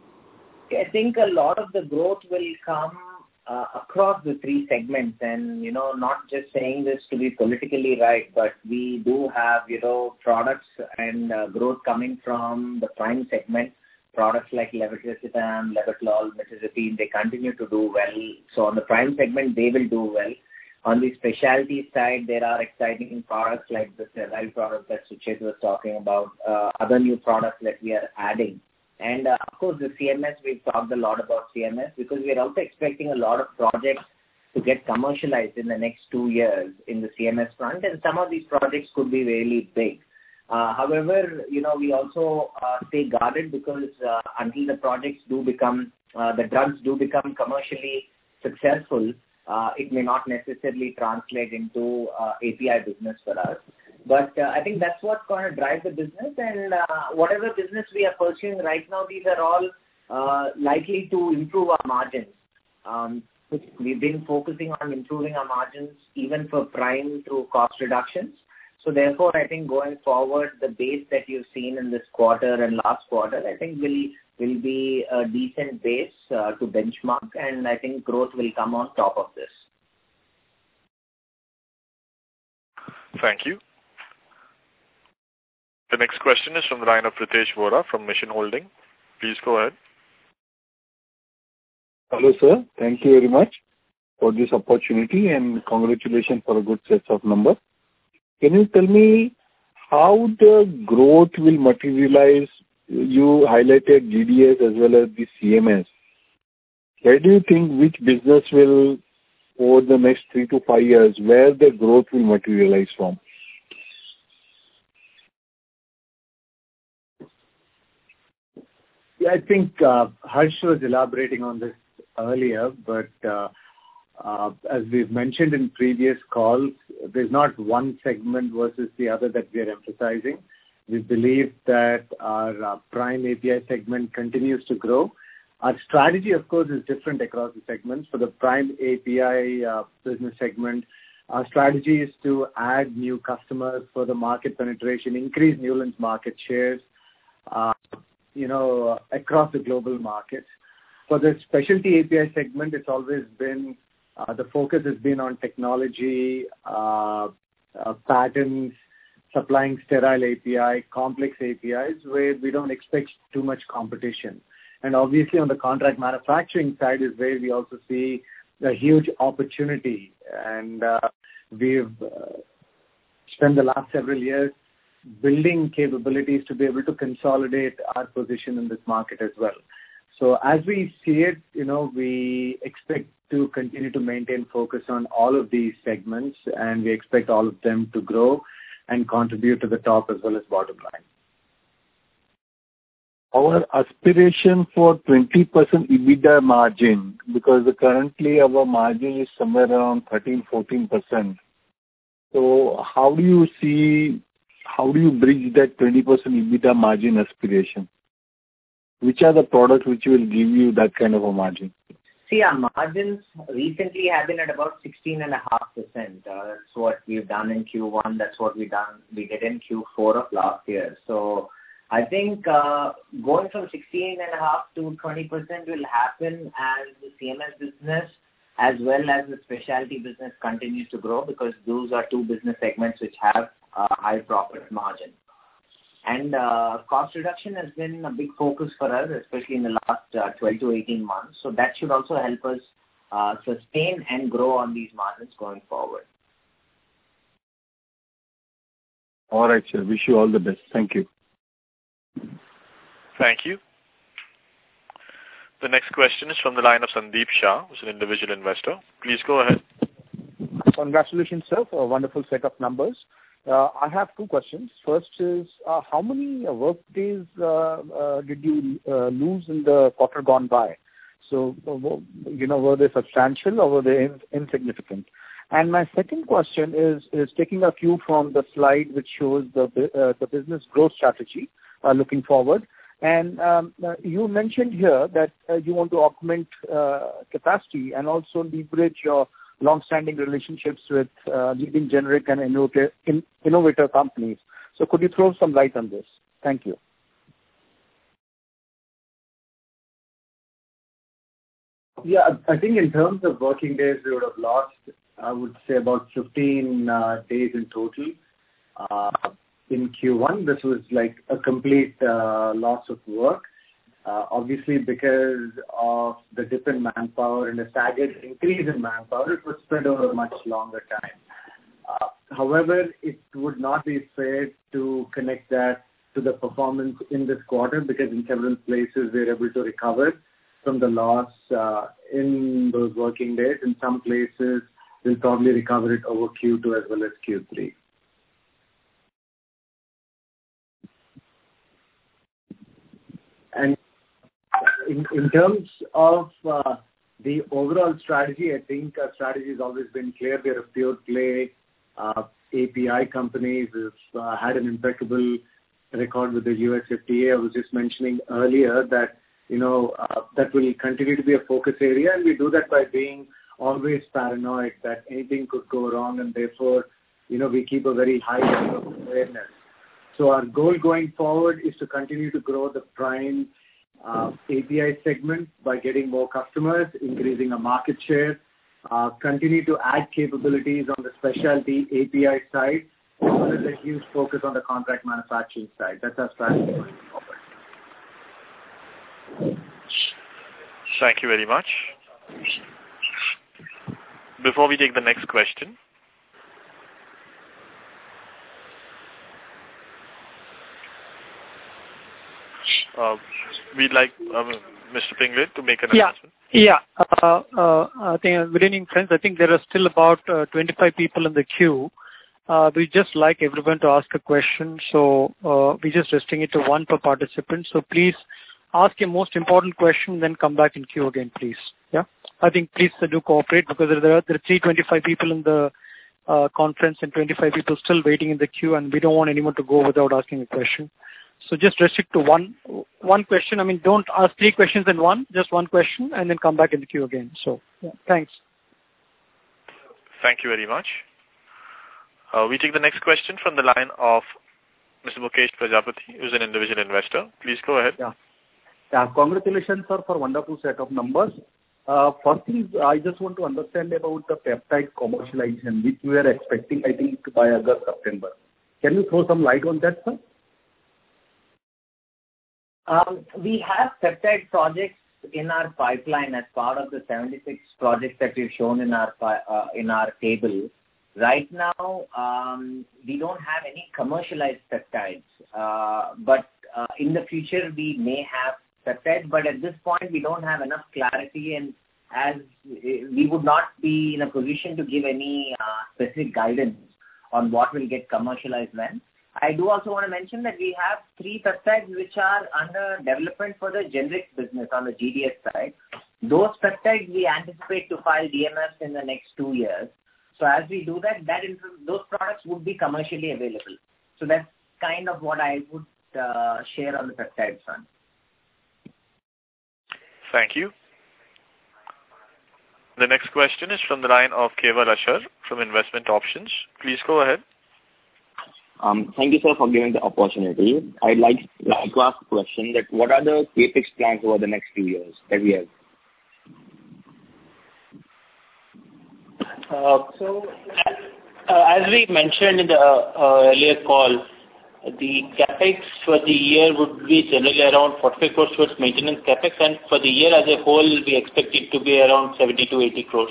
I think a lot of the growth will come uh, across the three segments, and, you know, not just saying this to be politically right, but we do have, you know, products and uh, growth coming from the prime segment. Products like levetiracetam, levotalol, mirtazapine, they continue to do well. So on the prime segment, they will do well. On the specialty side, there are exciting products like the sterile product that Suchet was talking about, uh, other new products that we are adding. And, uh, of course, the C M S, we've talked a lot about C M S because we are also expecting a lot of projects to get commercialized in the next two years in the C M S front, and some of these projects could be really big. Uh, however, you know, we also uh, stay guarded because uh, until the projects do become, uh, the drugs do become commercially successful, uh, it may not necessarily translate into uh, A P I business for us. But uh, I think that's what's going to drive the business, and uh, whatever business we are pursuing right now, these are all uh, likely to improve our margins. Um, we've been focusing on improving our margins even for prime through cost reductions. So therefore, I think going forward, the base that you've seen in this quarter and last quarter, I think will will be a decent base uh, to benchmark, and I think growth will come on top of this. Thank you. The next question is from the line of Pritesh Vora from Mission Holding. Please go ahead. Hello, sir. Thank you very much for this opportunity and congratulations for a good set of numbers. Can you tell me how the growth will materialize? You highlighted G D S as well as the C M S. Where do you think which business will, over the next three to five years, where the growth will materialize from? Yeah, I think uh, Harsh was elaborating on this earlier, but uh, uh, as we've mentioned in previous calls, there's not one segment versus the other that we are emphasizing. We believe that our uh, prime A P I segment continues to grow. Our strategy, of course, is different across the segments. For the prime A P I uh, business segment, our strategy is to add new customers for the market penetration, increase Neuland's market shares, uh, you know, across the global markets. For the specialty A P I segment, it's always been, uh, the focus has been on technology, uh, uh, patents, supplying sterile A P I, complex A P Is, where we don't expect too much competition. And obviously on the contract manufacturing side is where we also see a huge opportunity. And uh, we've uh, spent the last several years building capabilities to be able to consolidate our position in this market as well. So as we see it, you know, we expect to continue to maintain focus on all of these segments, and we expect all of them to grow and contribute to the top as well as bottom line. Our aspiration for twenty percent EBITDA margin, because currently our margin is somewhere around thirteen to fourteen percent. So how do you see, how do you bridge that twenty percent EBITDA margin aspiration? Which are the products which will give you that kind of a margin? See, our margins recently have been at about sixteen point five percent. Uh, that's what we've done in Q one. That's what we done. We did in Q four of last year. So I think uh, going from sixteen point five to twenty percent will happen as the C M S business as well as the specialty business continues to grow, because those are two business segments which have uh, high profit margin. And uh, cost reduction has been a big focus for us, especially in the last uh, twelve to eighteen months. So that should also help us uh, sustain and grow on these margins going forward. All right, sir. Wish you all the best. Thank you. Thank you. The next question is from the line of Sandeep Shah, who's an individual investor. Please go ahead. Congratulations, sir, for a wonderful set of numbers. Uh, I have two questions. First is, uh, how many uh, work days uh, uh, did you uh, lose in the quarter gone by? So, uh, you know, were they substantial or were they in, insignificant? And my second question is is taking a cue from the slide which shows the uh, the business growth strategy uh, looking forward. And um, uh, you mentioned here that uh, you want to augment uh, capacity and also leverage your long-standing relationships with uh, leading generic and innovator, in, innovator companies. So could you throw some light on this? Thank you. Yeah, I think in terms of working days, we would have lost, I would say, about fifteen uh, days in total. Uh, in Q one, this was like a complete uh, loss of work. Uh, obviously, because of the dip in manpower and a staggered increase in manpower, it was spread over a much longer time. Uh, however, it would not be fair to connect that to the performance in this quarter, because in several places we were able to recover from the loss uh, in those working days. In some places, we'll probably recover it over Q two as well as Q three. And in, in terms of uh, the overall strategy, I think our strategy has always been clear. We are a pure play uh, A P I company. We've uh, had an impeccable record with the U S F D A. I was just mentioning earlier that, you know, uh, that will continue to be a focus area, and we do that by being always paranoid that anything could go wrong, and therefore, you know, we keep a very high level of awareness. So our goal going forward is to continue to grow the prime uh, A P I segment by getting more customers, increasing our market share, uh, continue to add capabilities on the specialty A P I side, as well as a huge focus on the contract manufacturing side. That's our strategy going forward. Thank you very much. Before we take the next question, uh, we'd like uh, Mister Pinglet to make an yeah. announcement. Yeah. Uh, uh, I think, uh, good evening, friends. I think there are still about uh, twenty-five people in the queue. Uh, we just like everyone to ask a question, so uh, we just restricting it to one per participant. So please ask your most important question, then come back in queue again, please. Yeah. I think please uh, do cooperate because there are, there are three hundred twenty-five people in the uh, conference and twenty-five people still waiting in the queue, and we don't want anyone to go without asking a question. So just restrict to one one question. I mean, don't ask three questions in one, just one question, and then come back in the queue again. So, yeah, thanks. Thank you very much. Uh, we take the next question from the line of Mister Mukesh Prajapati, who's an individual investor. Please go ahead. Yeah. Yeah, congratulations, sir, for wonderful set of numbers. Uh, first thing, I just want to understand about the peptide commercialization, which we are expecting, I think, by August, September. Can you throw some light on that, sir? Um, we have peptide projects in our pipeline as part of the seventy-six projects that we've shown in our uh, in our table. Right now, um, we don't have any commercialized peptides, uh, but uh, in the future we may have peptides. But at this point, we don't have enough clarity, and as we would not be in a position to give any uh, specific guidance on what will get commercialized when. I do also want to mention that we have three peptides which are under development for the generic business on the G D S side. Those peptides we anticipate to file D M Fs in the next two years. So as we do that, that those products would be commercially available. So that's kind of what I would uh, share on the peptide front. Thank you. The next question is from the line of Keval Ashar from Investment Options. Please go ahead. Um, thank you, sir, for giving the opportunity. I'd like, like to ask a question that what are the capex plans over the next few years that we have? Uh, so, uh, as we mentioned in the uh, earlier call, the capex for the year would be generally around forty-five crores towards maintenance capex, and for the year as a whole, we expect it to be around seventy to eighty crores.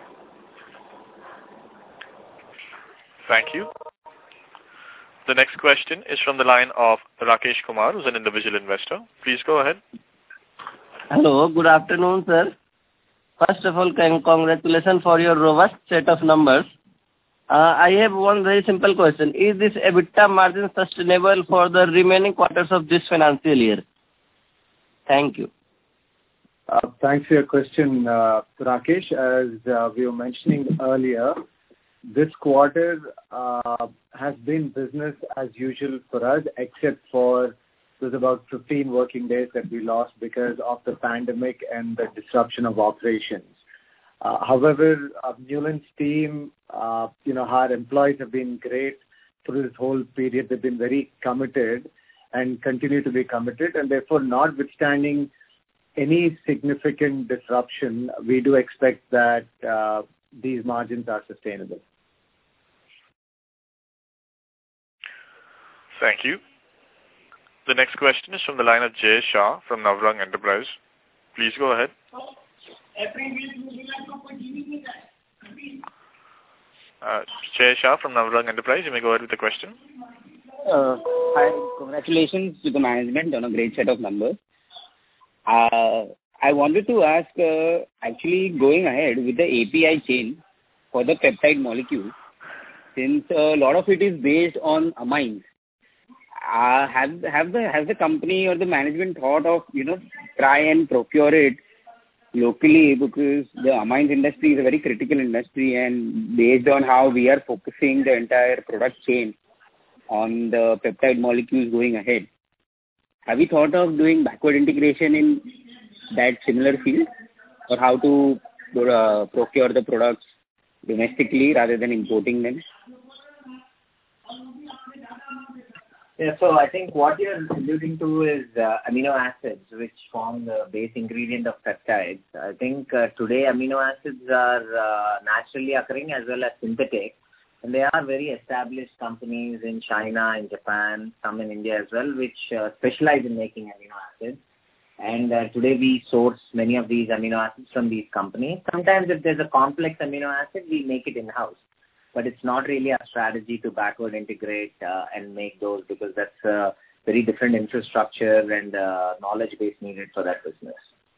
Thank you. The next question is from the line of Rakesh Kumar, who's an individual investor. Please go ahead. Hello, good afternoon, sir. First of all, congratulations for your robust set of numbers. Uh, I have one very simple question. Is this EBITDA margin sustainable for the remaining quarters of this financial year? Thank you. Uh, thanks for your question, uh, Rakesh. As uh, we were mentioning earlier, this quarter uh, has been business as usual for us, except for there's about fifteen working days that we lost because of the pandemic and the disruption of operations. Uh, however, uh, Neuland's team, uh, you know, our employees have been great through this whole period. They've been very committed and continue to be committed, and therefore, notwithstanding any significant disruption, we do expect that uh, these margins are sustainable. Thank you. The next question is from the line of Jay Shah from Navrang Enterprise. Please go ahead. Uh, Jay Shah from Navrang Enterprise, you may go ahead with the question. Uh, hi, congratulations to the management on a great set of numbers. Uh, I wanted to ask, uh, actually going ahead with the A P I chain for the peptide molecule, since a lot of it is based on amines, uh, have have the has the company or the management thought of you know try and procure it locally, because the amines industry is a very critical industry, and based on how we are focusing the entire product chain on the peptide molecules going ahead, have you thought of doing backward integration in that similar field, or how to uh, procure the products domestically rather than importing them? Yeah, so I think what you're alluding to is uh, amino acids, which form the base ingredient of peptides. I think uh, today amino acids are uh, naturally occurring as well as synthetic, and there are very established companies in China, in Japan, some in India as well, which uh, specialize in making amino acids. And uh, today we source many of these amino acids from these companies. Sometimes if there's a complex amino acid, we make it in-house. But it's not really a strategy to backward integrate uh, and make those, because that's a very different infrastructure and uh, knowledge base needed for that business.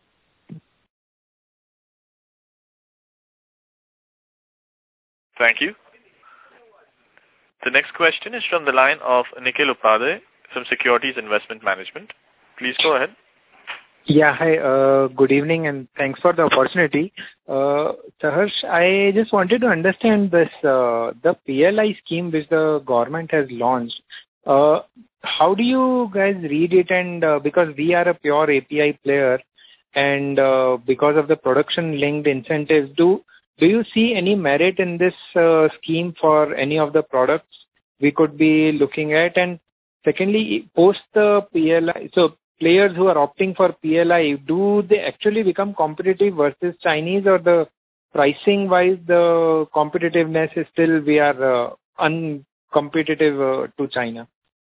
Thank you. The next question is from the line of Nikhil Upadhyay from Securities Investment Management. Please go ahead. Yeah, hi. Uh, good evening, and thanks for the opportunity. Uh, Saharsh, I just wanted to understand this, uh, the P L I scheme which the government has launched. Uh, how do you guys read it? And uh, because we are a pure A P I player, and uh, because of the production-linked incentives, do do you see any merit in this uh, scheme for any of the products we could be looking at? And secondly, post the P L I, so players who are opting for P L I, do they actually become competitive versus Chinese, or the pricing wise the competitiveness is still we are uh, uncompetitive uh, to China?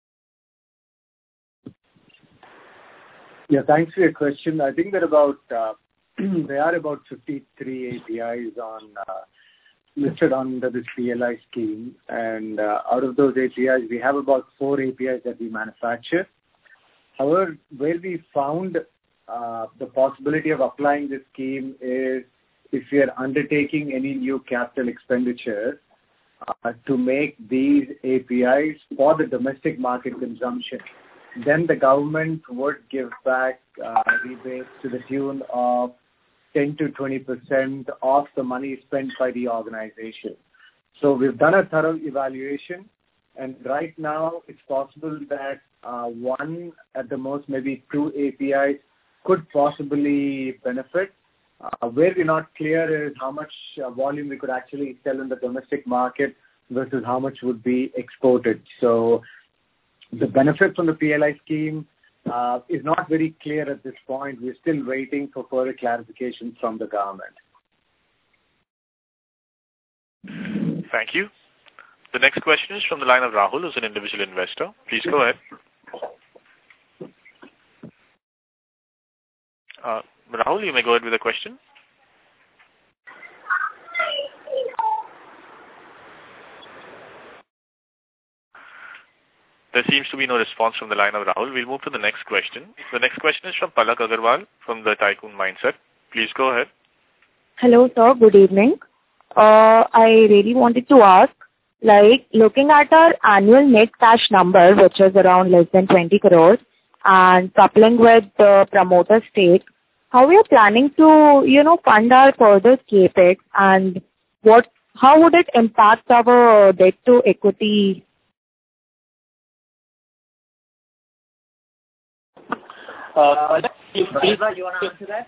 Yeah, thanks for your question. I think that about uh, there are about fifty-three A P Is on uh, listed under this P L I scheme, and uh, out of those A P Is, we have about four A P Is that we manufacture. However, where we found uh, the possibility of applying this scheme is if we are undertaking any new capital expenditure uh, to make these A P Is for the domestic market consumption, then the government would give back uh, rebates to the tune of ten to twenty percent of the money spent by the organization. So we've done a thorough evaluation, and right now it's possible that uh, one, at the most maybe two A P Is could possibly benefit. Uh, where we're not clear is how much uh, volume we could actually sell in the domestic market versus how much would be exported. So the benefit from the P L I scheme uh, is not very clear at this point. We're still waiting for further clarification from the government. Thank you. The next question is from the line of Rahul, who's an individual investor. Please go ahead. Uh, Rahul, you may go ahead with the question. There seems to be no response from the line of Rahul. We'll move to the next question. The next question is from Palak Agarwal from the Tycoon Mindset. Please go ahead. Hello, sir. Good evening. Uh, I really wanted to ask, like, looking at our annual net cash number, which is around less than twenty crores, and coupling with the promoter stake, how we are planning to, you know, fund our further capex, and what, how would it impact our debt to equity? Uh, Palak, you please, you want to answer that?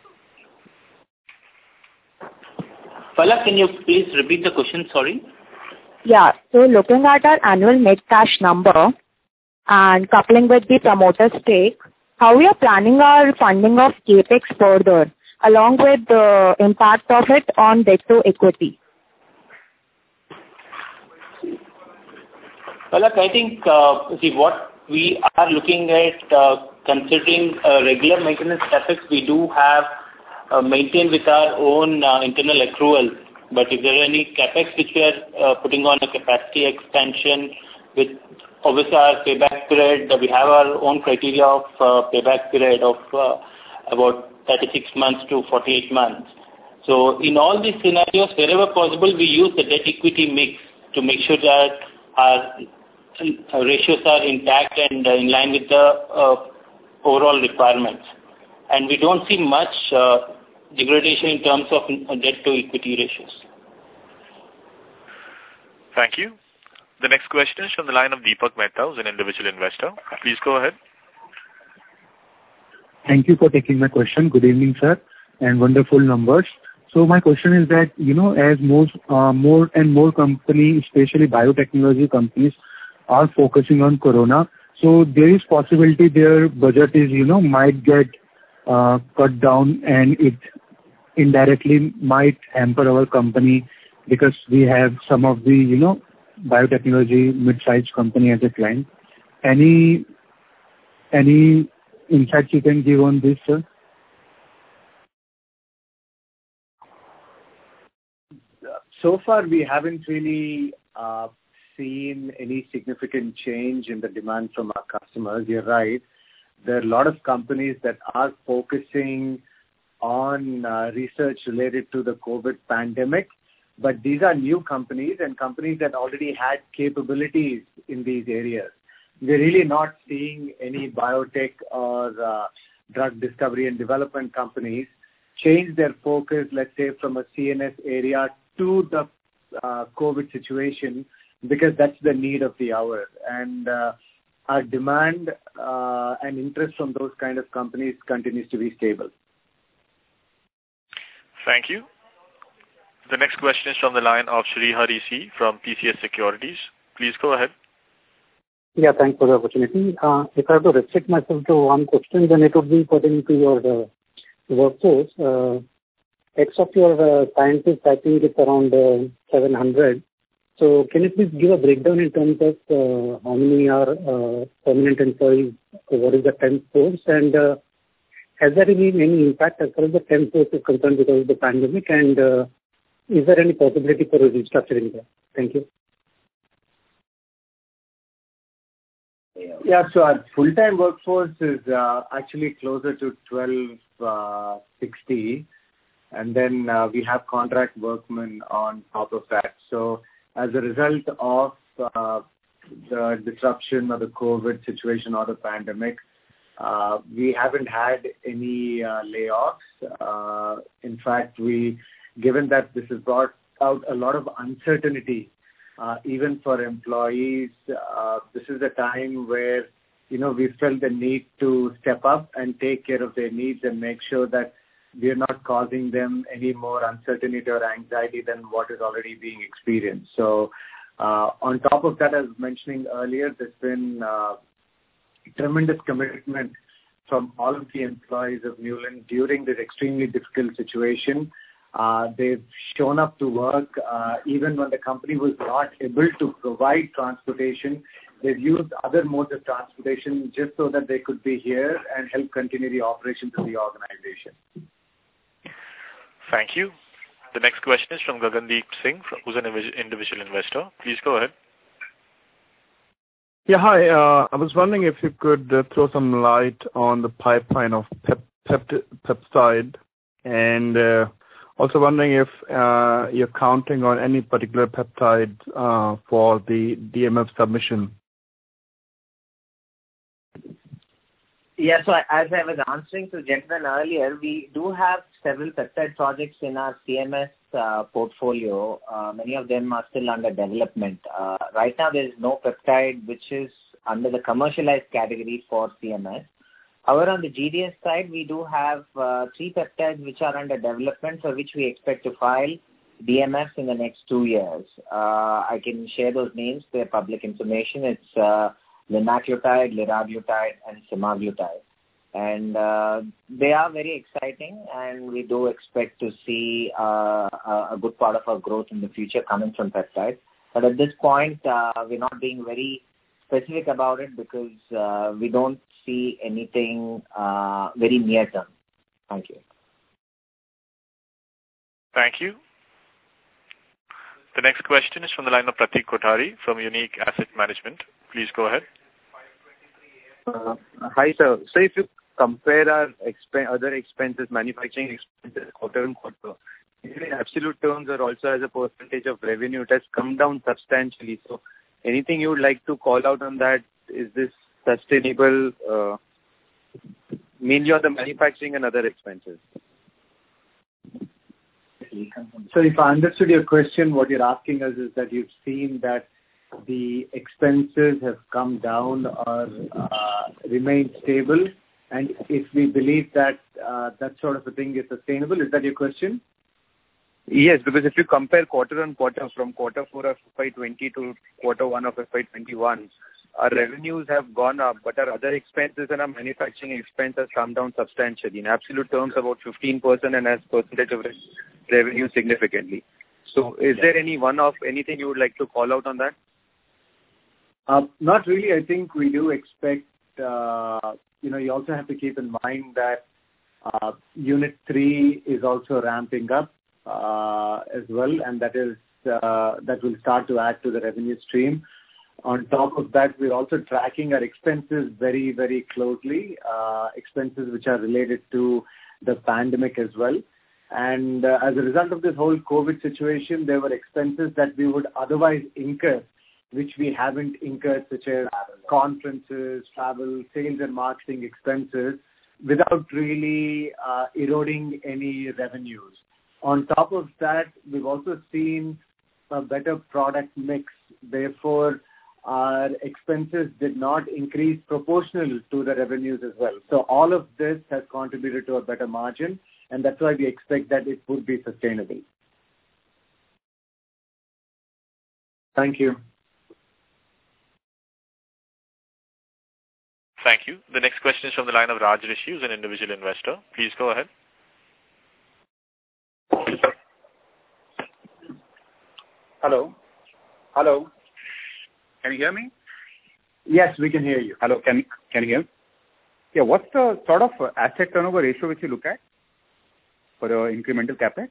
Palak, can you please repeat the question? Sorry. Yeah. So looking at our annual net cash number and coupling with the promoter stake, how we are planning our funding of capex further, along with the impact of it on debt to equity? Palak, I think, uh, see, what we are looking at, uh, considering uh, regular maintenance capex, we do have uh, maintained with our own uh, internal accrual. But if there are any capex which we are uh, putting on a capacity expansion with obviously our payback period, we have our own criteria of uh, payback period of uh, about thirty-six months to forty-eight months. So in all these scenarios, wherever possible, we use the debt equity mix to make sure that our uh, ratios are intact and uh, in line with the uh, overall requirements. And we don't see much uh, degradation in terms of debt to equity ratios. Thank you. The next question is from the line of Deepak Mehta, who's an individual investor. Please go ahead. Thank you for taking my question. Good evening, sir, and wonderful numbers. So my question is that, you know, as most, uh, more and more companies, especially biotechnology companies, are focusing on corona, so there is possibility their budget is, you know, might get uh, cut down, and it indirectly might hamper our company because we have some of the, you know, biotechnology mid-sized company as a client. Any any insights you can give on this, sir? So far, we haven't really uh, seen any significant change in the demand from our customers. You're right. There are a lot of companies that are focusing on uh, research related to the COVID pandemic, but these are new companies and companies that already had capabilities in these areas. We're really not seeing any biotech or uh, drug discovery and development companies change their focus, let's say, from a C N S area to the uh, COVID situation, because that's the need of the hour. And uh, our demand uh, and interest from those kind of companies continues to be stable. Thank you. The next question is from the line of Shri Hari C. from P C S Securities. Please go ahead. Yeah, thanks for the opportunity. Uh, if I have to restrict myself to one question, then it would be pertaining to your uh, workforce. Uh, X of your uh, scientists, I think it's around uh, seven hundred. So can you please give a breakdown in terms of uh, how many are uh, permanent employees, what is the temp force, and uh, has there been any impact as far as the temp force is concerned because of the pandemic, and uh, is there any possibility for a restructuring there? Thank you. Yeah, so our full-time workforce is uh, actually closer to twelve sixty, and then uh, we have contract workmen on top of that. So as a result of uh, the disruption of the COVID situation or the pandemic, uh, we haven't had any uh, layoffs. Uh, in fact, we, given that this has brought out a lot of uncertainty, uh, even for employees, uh, this is a time where, you know, we felt the need to step up and take care of their needs and make sure that we are not causing them any more uncertainty or anxiety than what is already being experienced. So uh, on top of that, as mentioning earlier, there's been uh, tremendous commitment from all of the employees of Neuland during this extremely difficult situation. Uh, they've shown up to work uh, even when the company was not able to provide transportation. They've used other modes of transportation just so that they could be here and help continue the operations of the organization. Thank you. The next question is from Gagandeep Singh, who's an individual investor. Please go ahead. Yeah, hi. Uh, I was wondering if you could uh, throw some light on the pipeline of pep, pep, peptide, and uh, also wondering if uh, you're counting on any particular peptide uh, for the D M F submission. Yeah, so as I was answering to gentleman earlier, we do have several peptide projects in our C M S uh, portfolio. Uh, many of them are still under development. Uh, right now, there is no peptide which is under the commercialized category for C M S. However, on the G D S side, we do have uh, three peptides which are under development for which we expect to file D M Fs in the next two years. Uh, I can share those names. They're public information. It's uh, linaclotide, liraglutide, and semaglutide. And uh, they are very exciting, and we do expect to see uh, a good part of our growth in the future coming from peptides. But at this point, uh, we're not being very specific about it because uh, we don't see anything uh, very near term. Thank you. Thank you. The next question is from the line of Pratik Kothari from Unique Asset Management. Please go ahead. Uh, hi, sir. So if you compare our exp- other expenses, manufacturing expenses quarter on quarter, in absolute terms or also as a percentage of revenue, it has come down substantially. So anything you would like to call out on that? Is this sustainable, uh, mainly on the manufacturing and other expenses? So if I understood your question, what you're asking us is that you've seen that the expenses have come down or uh, remained stable, and if we believe that uh, that sort of a thing is sustainable. Is that your question? Yes, because if you compare quarter on quarter from quarter four of F Y twenty to quarter one of F Y twenty-one, our revenues have gone up, but our other expenses and our manufacturing expense has come down substantially. In absolute terms, about fifteen percent, and as percentage of revenue, significantly. So is there any one-off, anything you would like to call out on that? Uh, not really. I think we do expect, uh, you know, you also have to keep in mind that uh, Unit three is also ramping up uh, as well, and that is uh, that will start to add to the revenue stream. On top of that, we're also tracking our expenses very, very closely, uh, expenses which are related to the pandemic as well. And uh, as a result of this whole COVID situation, there were expenses that we would otherwise incur, which we haven't incurred, such as conferences, travel, sales and marketing expenses. without really uh, eroding any revenues. On top of that, we've also seen a better product mix. Therefore, our expenses did not increase proportional to the revenues as well. So all of this has contributed to a better margin, and that's why we expect that it would be sustainable. Thank you. Thank you. The next question is from the line of Raj Rishi, who's an individual investor. Please go ahead. Hello. Hello. Can you hear me? Yes, we can hear you. Hello. Can can you hear me? Yeah. What's the sort of asset turnover ratio which you look at for your incremental capex?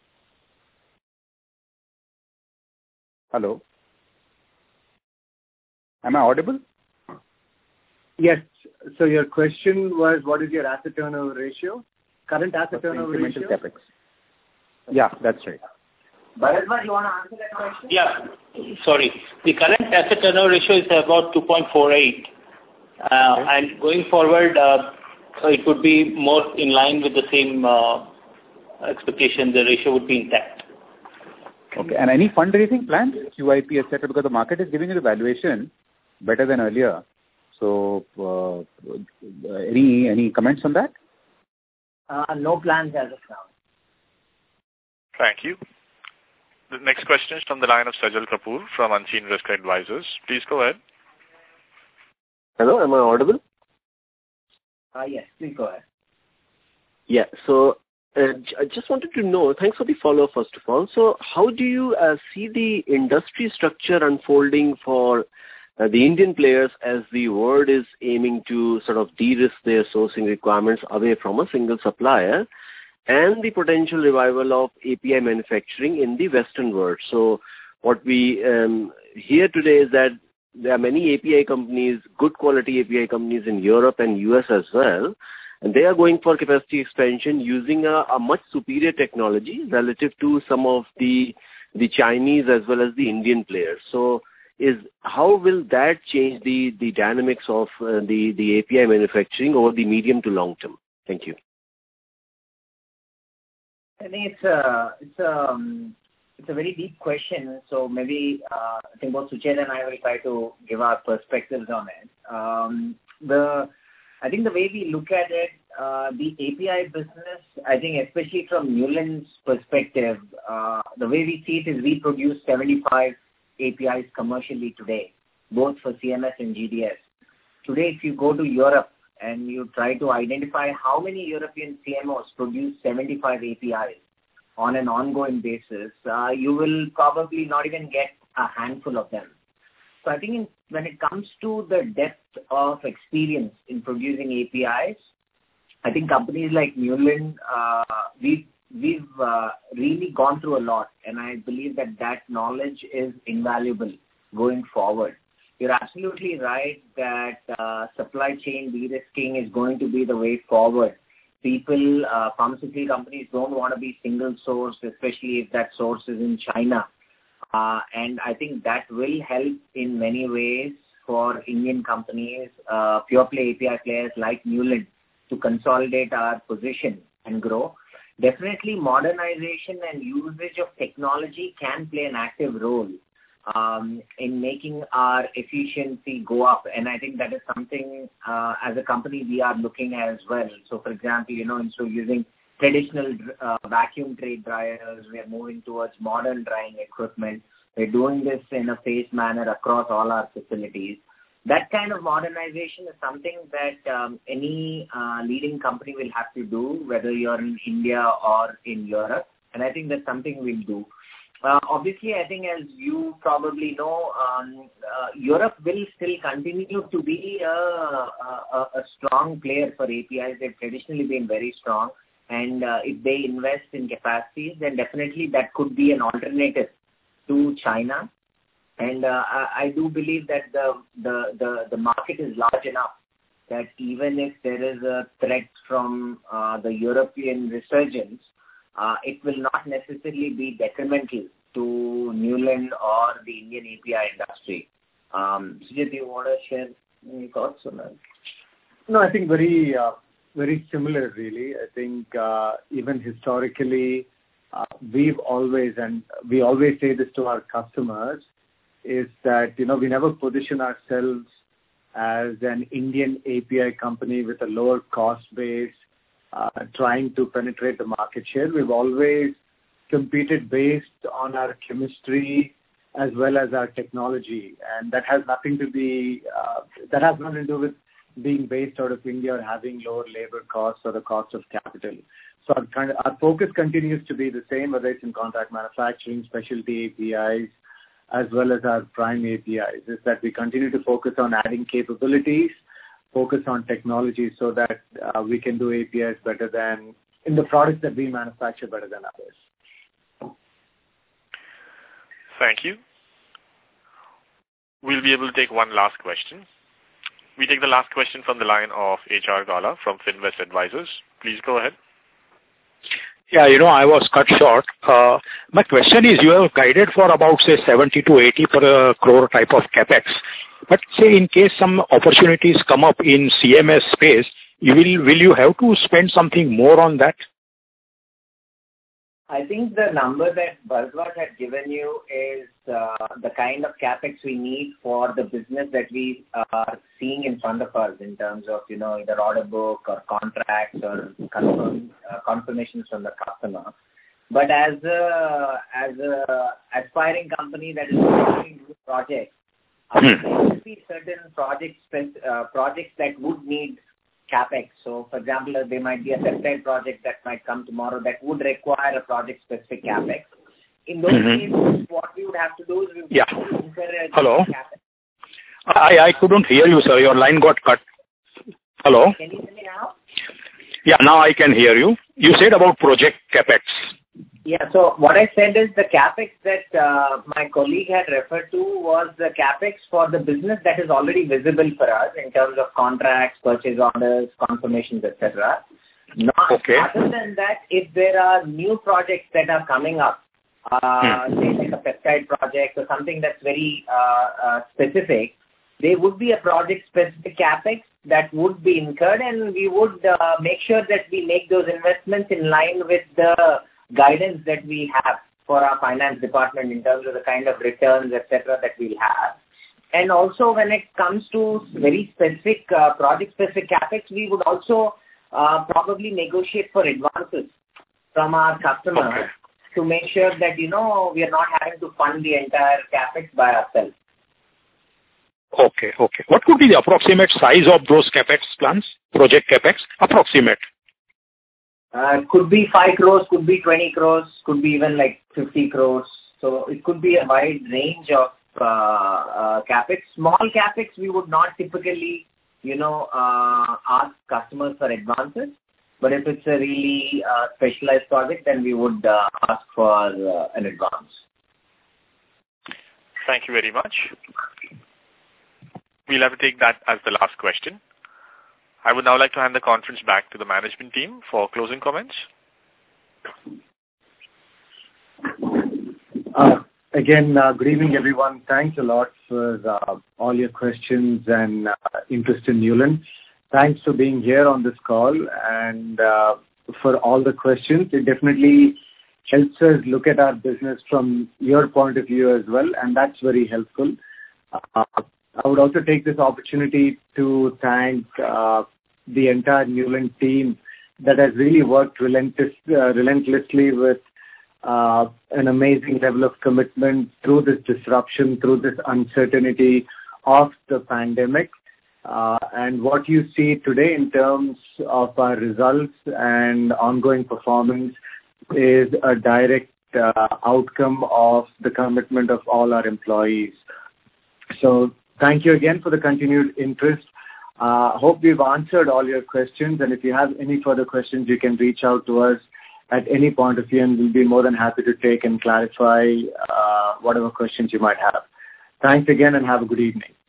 Hello. Am I audible? Yes. So your question was, what is your asset turnover ratio? Current asset turnover ratio? Capex. Yeah, that's right. Bharadwaj, you want to answer that question? Yeah. Sorry. The current asset turnover ratio is about two point four eight. Uh, okay. And going forward, uh, so it would be more in line with the same uh, expectation. The ratio would be intact. Okay. And any fundraising plans, Q I P, et cetera, because the market is giving you the valuation better than earlier. So, uh, any any comments on that? Uh, no plans as of now. Thank you. The next question is from the line of Sajal Kapoor from Unseen Risk Advisors. Please go ahead. Hello, am I audible? Uh, yes, please go ahead. Yeah, so uh, I just wanted to know, thanks for the follow-up first of all. So how do you uh, see the industry structure unfolding for uh, the Indian players as the world is aiming to sort of de-risk their sourcing requirements away from a single supplier, and the potential revival of A P I manufacturing in the Western world? So what we um, hear today is that there are many A P I companies, good quality A P I companies in Europe and U S as well, and they are going for capacity expansion using a, a much superior technology relative to some of the the Chinese as well as the Indian players. So is how will that change the, the dynamics of uh, the, the A P I manufacturing over the medium to long term? Thank you. I think it's a, it's a, um, it's a very deep question. So maybe uh, I think both Suchet and I will try to give our perspectives on it. Um, the I think the way we look at it, uh, the A P I business, I think especially from Neuland's perspective, uh, the way we see it is we produce seventy-five A P Is commercially today, both for C M S and G D S. Today, if you go to Europe and you try to identify how many European C M Os produce seventy-five A P Is on an ongoing basis, uh, you will probably not even get a handful of them. So I think in, when it comes to the depth of experience in producing A P Is, I think companies like Neuland, uh, we've, we've uh, really gone through a lot, and I believe that that knowledge is invaluable going forward. You're absolutely right that uh, supply chain de-risking is going to be the way forward. People, uh, pharmaceutical companies don't want to be single sourced, especially if that source is in China. Uh, and I think that will help in many ways for Indian companies, uh, pure play A P I players like Neuland, to consolidate our position and grow. Definitely modernization and usage of technology can play an active role um, in making our efficiency go up. And I think that is something uh, as a company we are looking at as well. So for example, you know, instead of using traditional uh, vacuum tray dryers, we are moving towards modern drying equipment. We're doing this in a phased manner across all our facilities. That kind of modernization is something that um, any uh, leading company will have to do, whether you're in India or in Europe. And I think that's something we'll do. Uh, obviously, I think as you probably know, um, uh, Europe will still continue to be a, a, a strong player for A P Is. They've traditionally been very strong. And uh, if they invest in capacities, then definitely that could be an alternative to China. And uh, I, I do believe that the, the, the, the market is large enough that even if there is a threat from uh, the European resurgence, uh, it will not necessarily be detrimental to Neuland or the Indian A P I industry. Um, Sujit, do you want to share any thoughts on that? No, I think very uh, very similar, really. I think uh, even historically, uh, we've always, and we always say this to our customers, is that, you know, we never position ourselves as an Indian A P I company with a lower cost base, uh, trying to penetrate the market share. We've always competed based on our chemistry as well as our technology, and that has nothing to be, uh, that has nothing to do with being based out of India or having lower labor costs or the cost of capital. So our, kind of, our focus continues to be the same, whether it's in contract manufacturing, specialty A P Is, as well as our prime A P Is, is that we continue to focus on adding capabilities, focus on technology so that uh, we can do A P Is better than, in the products that we manufacture better than others. Thank you. We'll be able to take one last question. We take the last question from the line of H R Gala from Finvest Advisors. Please go ahead. Yeah, you know, I was cut short. Uh, my question is, you have guided for about, say, seventy to eighty per uh, crore type of capex. But say in case some opportunities come up in C M S space, you will will you have to spend something more on that? I think the number that Bharadwaj had given you is uh, the kind of capex we need for the business that we are seeing in front of us in terms of, you know, either order book or contracts or confirm, uh, confirmations from the customer. But as a, as a aspiring company that is doing new projects, uh, there will be certain projects, uh, projects that would need capex. So, for example, there might be a peptide project that might come tomorrow that would require a project-specific capex. In those mm-hmm. cases, what we would have to do is we would yeah. have to incur a Hello. capex. I I couldn't hear you, sir. Your line got cut. Hello. Can you hear me now? Yeah, now I can hear you. You said about project capex. Yeah, so what I said is the capex that uh, my colleague had referred to was the capex for the business that is already visible for us in terms of contracts, purchase orders, confirmations, et cetera. Not okay. Other than that, if there are new projects that are coming up, uh, hmm. say like a peptide project or something that's very uh, uh, specific, there would be a project-specific capex that would be incurred, and we would uh, make sure that we make those investments in line with the guidance that we have for our finance department in terms of the kind of returns, et cetera, that we'll have. And also when it comes to very specific, uh, project-specific capex, we would also uh, probably negotiate for advances from our customers okay. to make sure that, you know, we are not having to fund the entire capex by ourselves. Okay, okay. What could be the approximate size of those capex plans, project capex, approximate? Uh, could be five crores, could be twenty crores, could be even like fifty crores. So it could be a wide range of uh, uh, capex. Small capex, we would not typically, you know, uh, ask customers for advances. But if it's a really uh, specialized project, then we would uh, ask for uh, an advance. Thank you very much. We'll have to take that as the last question. I would now like to hand the conference back to the management team for closing comments. Uh, again, uh, good evening, everyone. Thanks a lot for uh, all your questions and uh, interest in Neuland. Thanks for being here on this call and uh, for all the questions. It definitely helps us look at our business from your point of view as well, and that's very helpful. Uh, I would also take this opportunity to thank uh, the entire Neuland team that has really worked relentless, uh, relentlessly with uh, an amazing level of commitment through this disruption, through this uncertainty of the pandemic. Uh, and what you see today in terms of our results and ongoing performance is a direct uh, outcome of the commitment of all our employees. So thank you again for the continued interest. I uh, hope we've answered all your questions, and if you have any further questions, you can reach out to us at any point of view, and we'll be more than happy to take and clarify uh, whatever questions you might have. Thanks again, and have a good evening.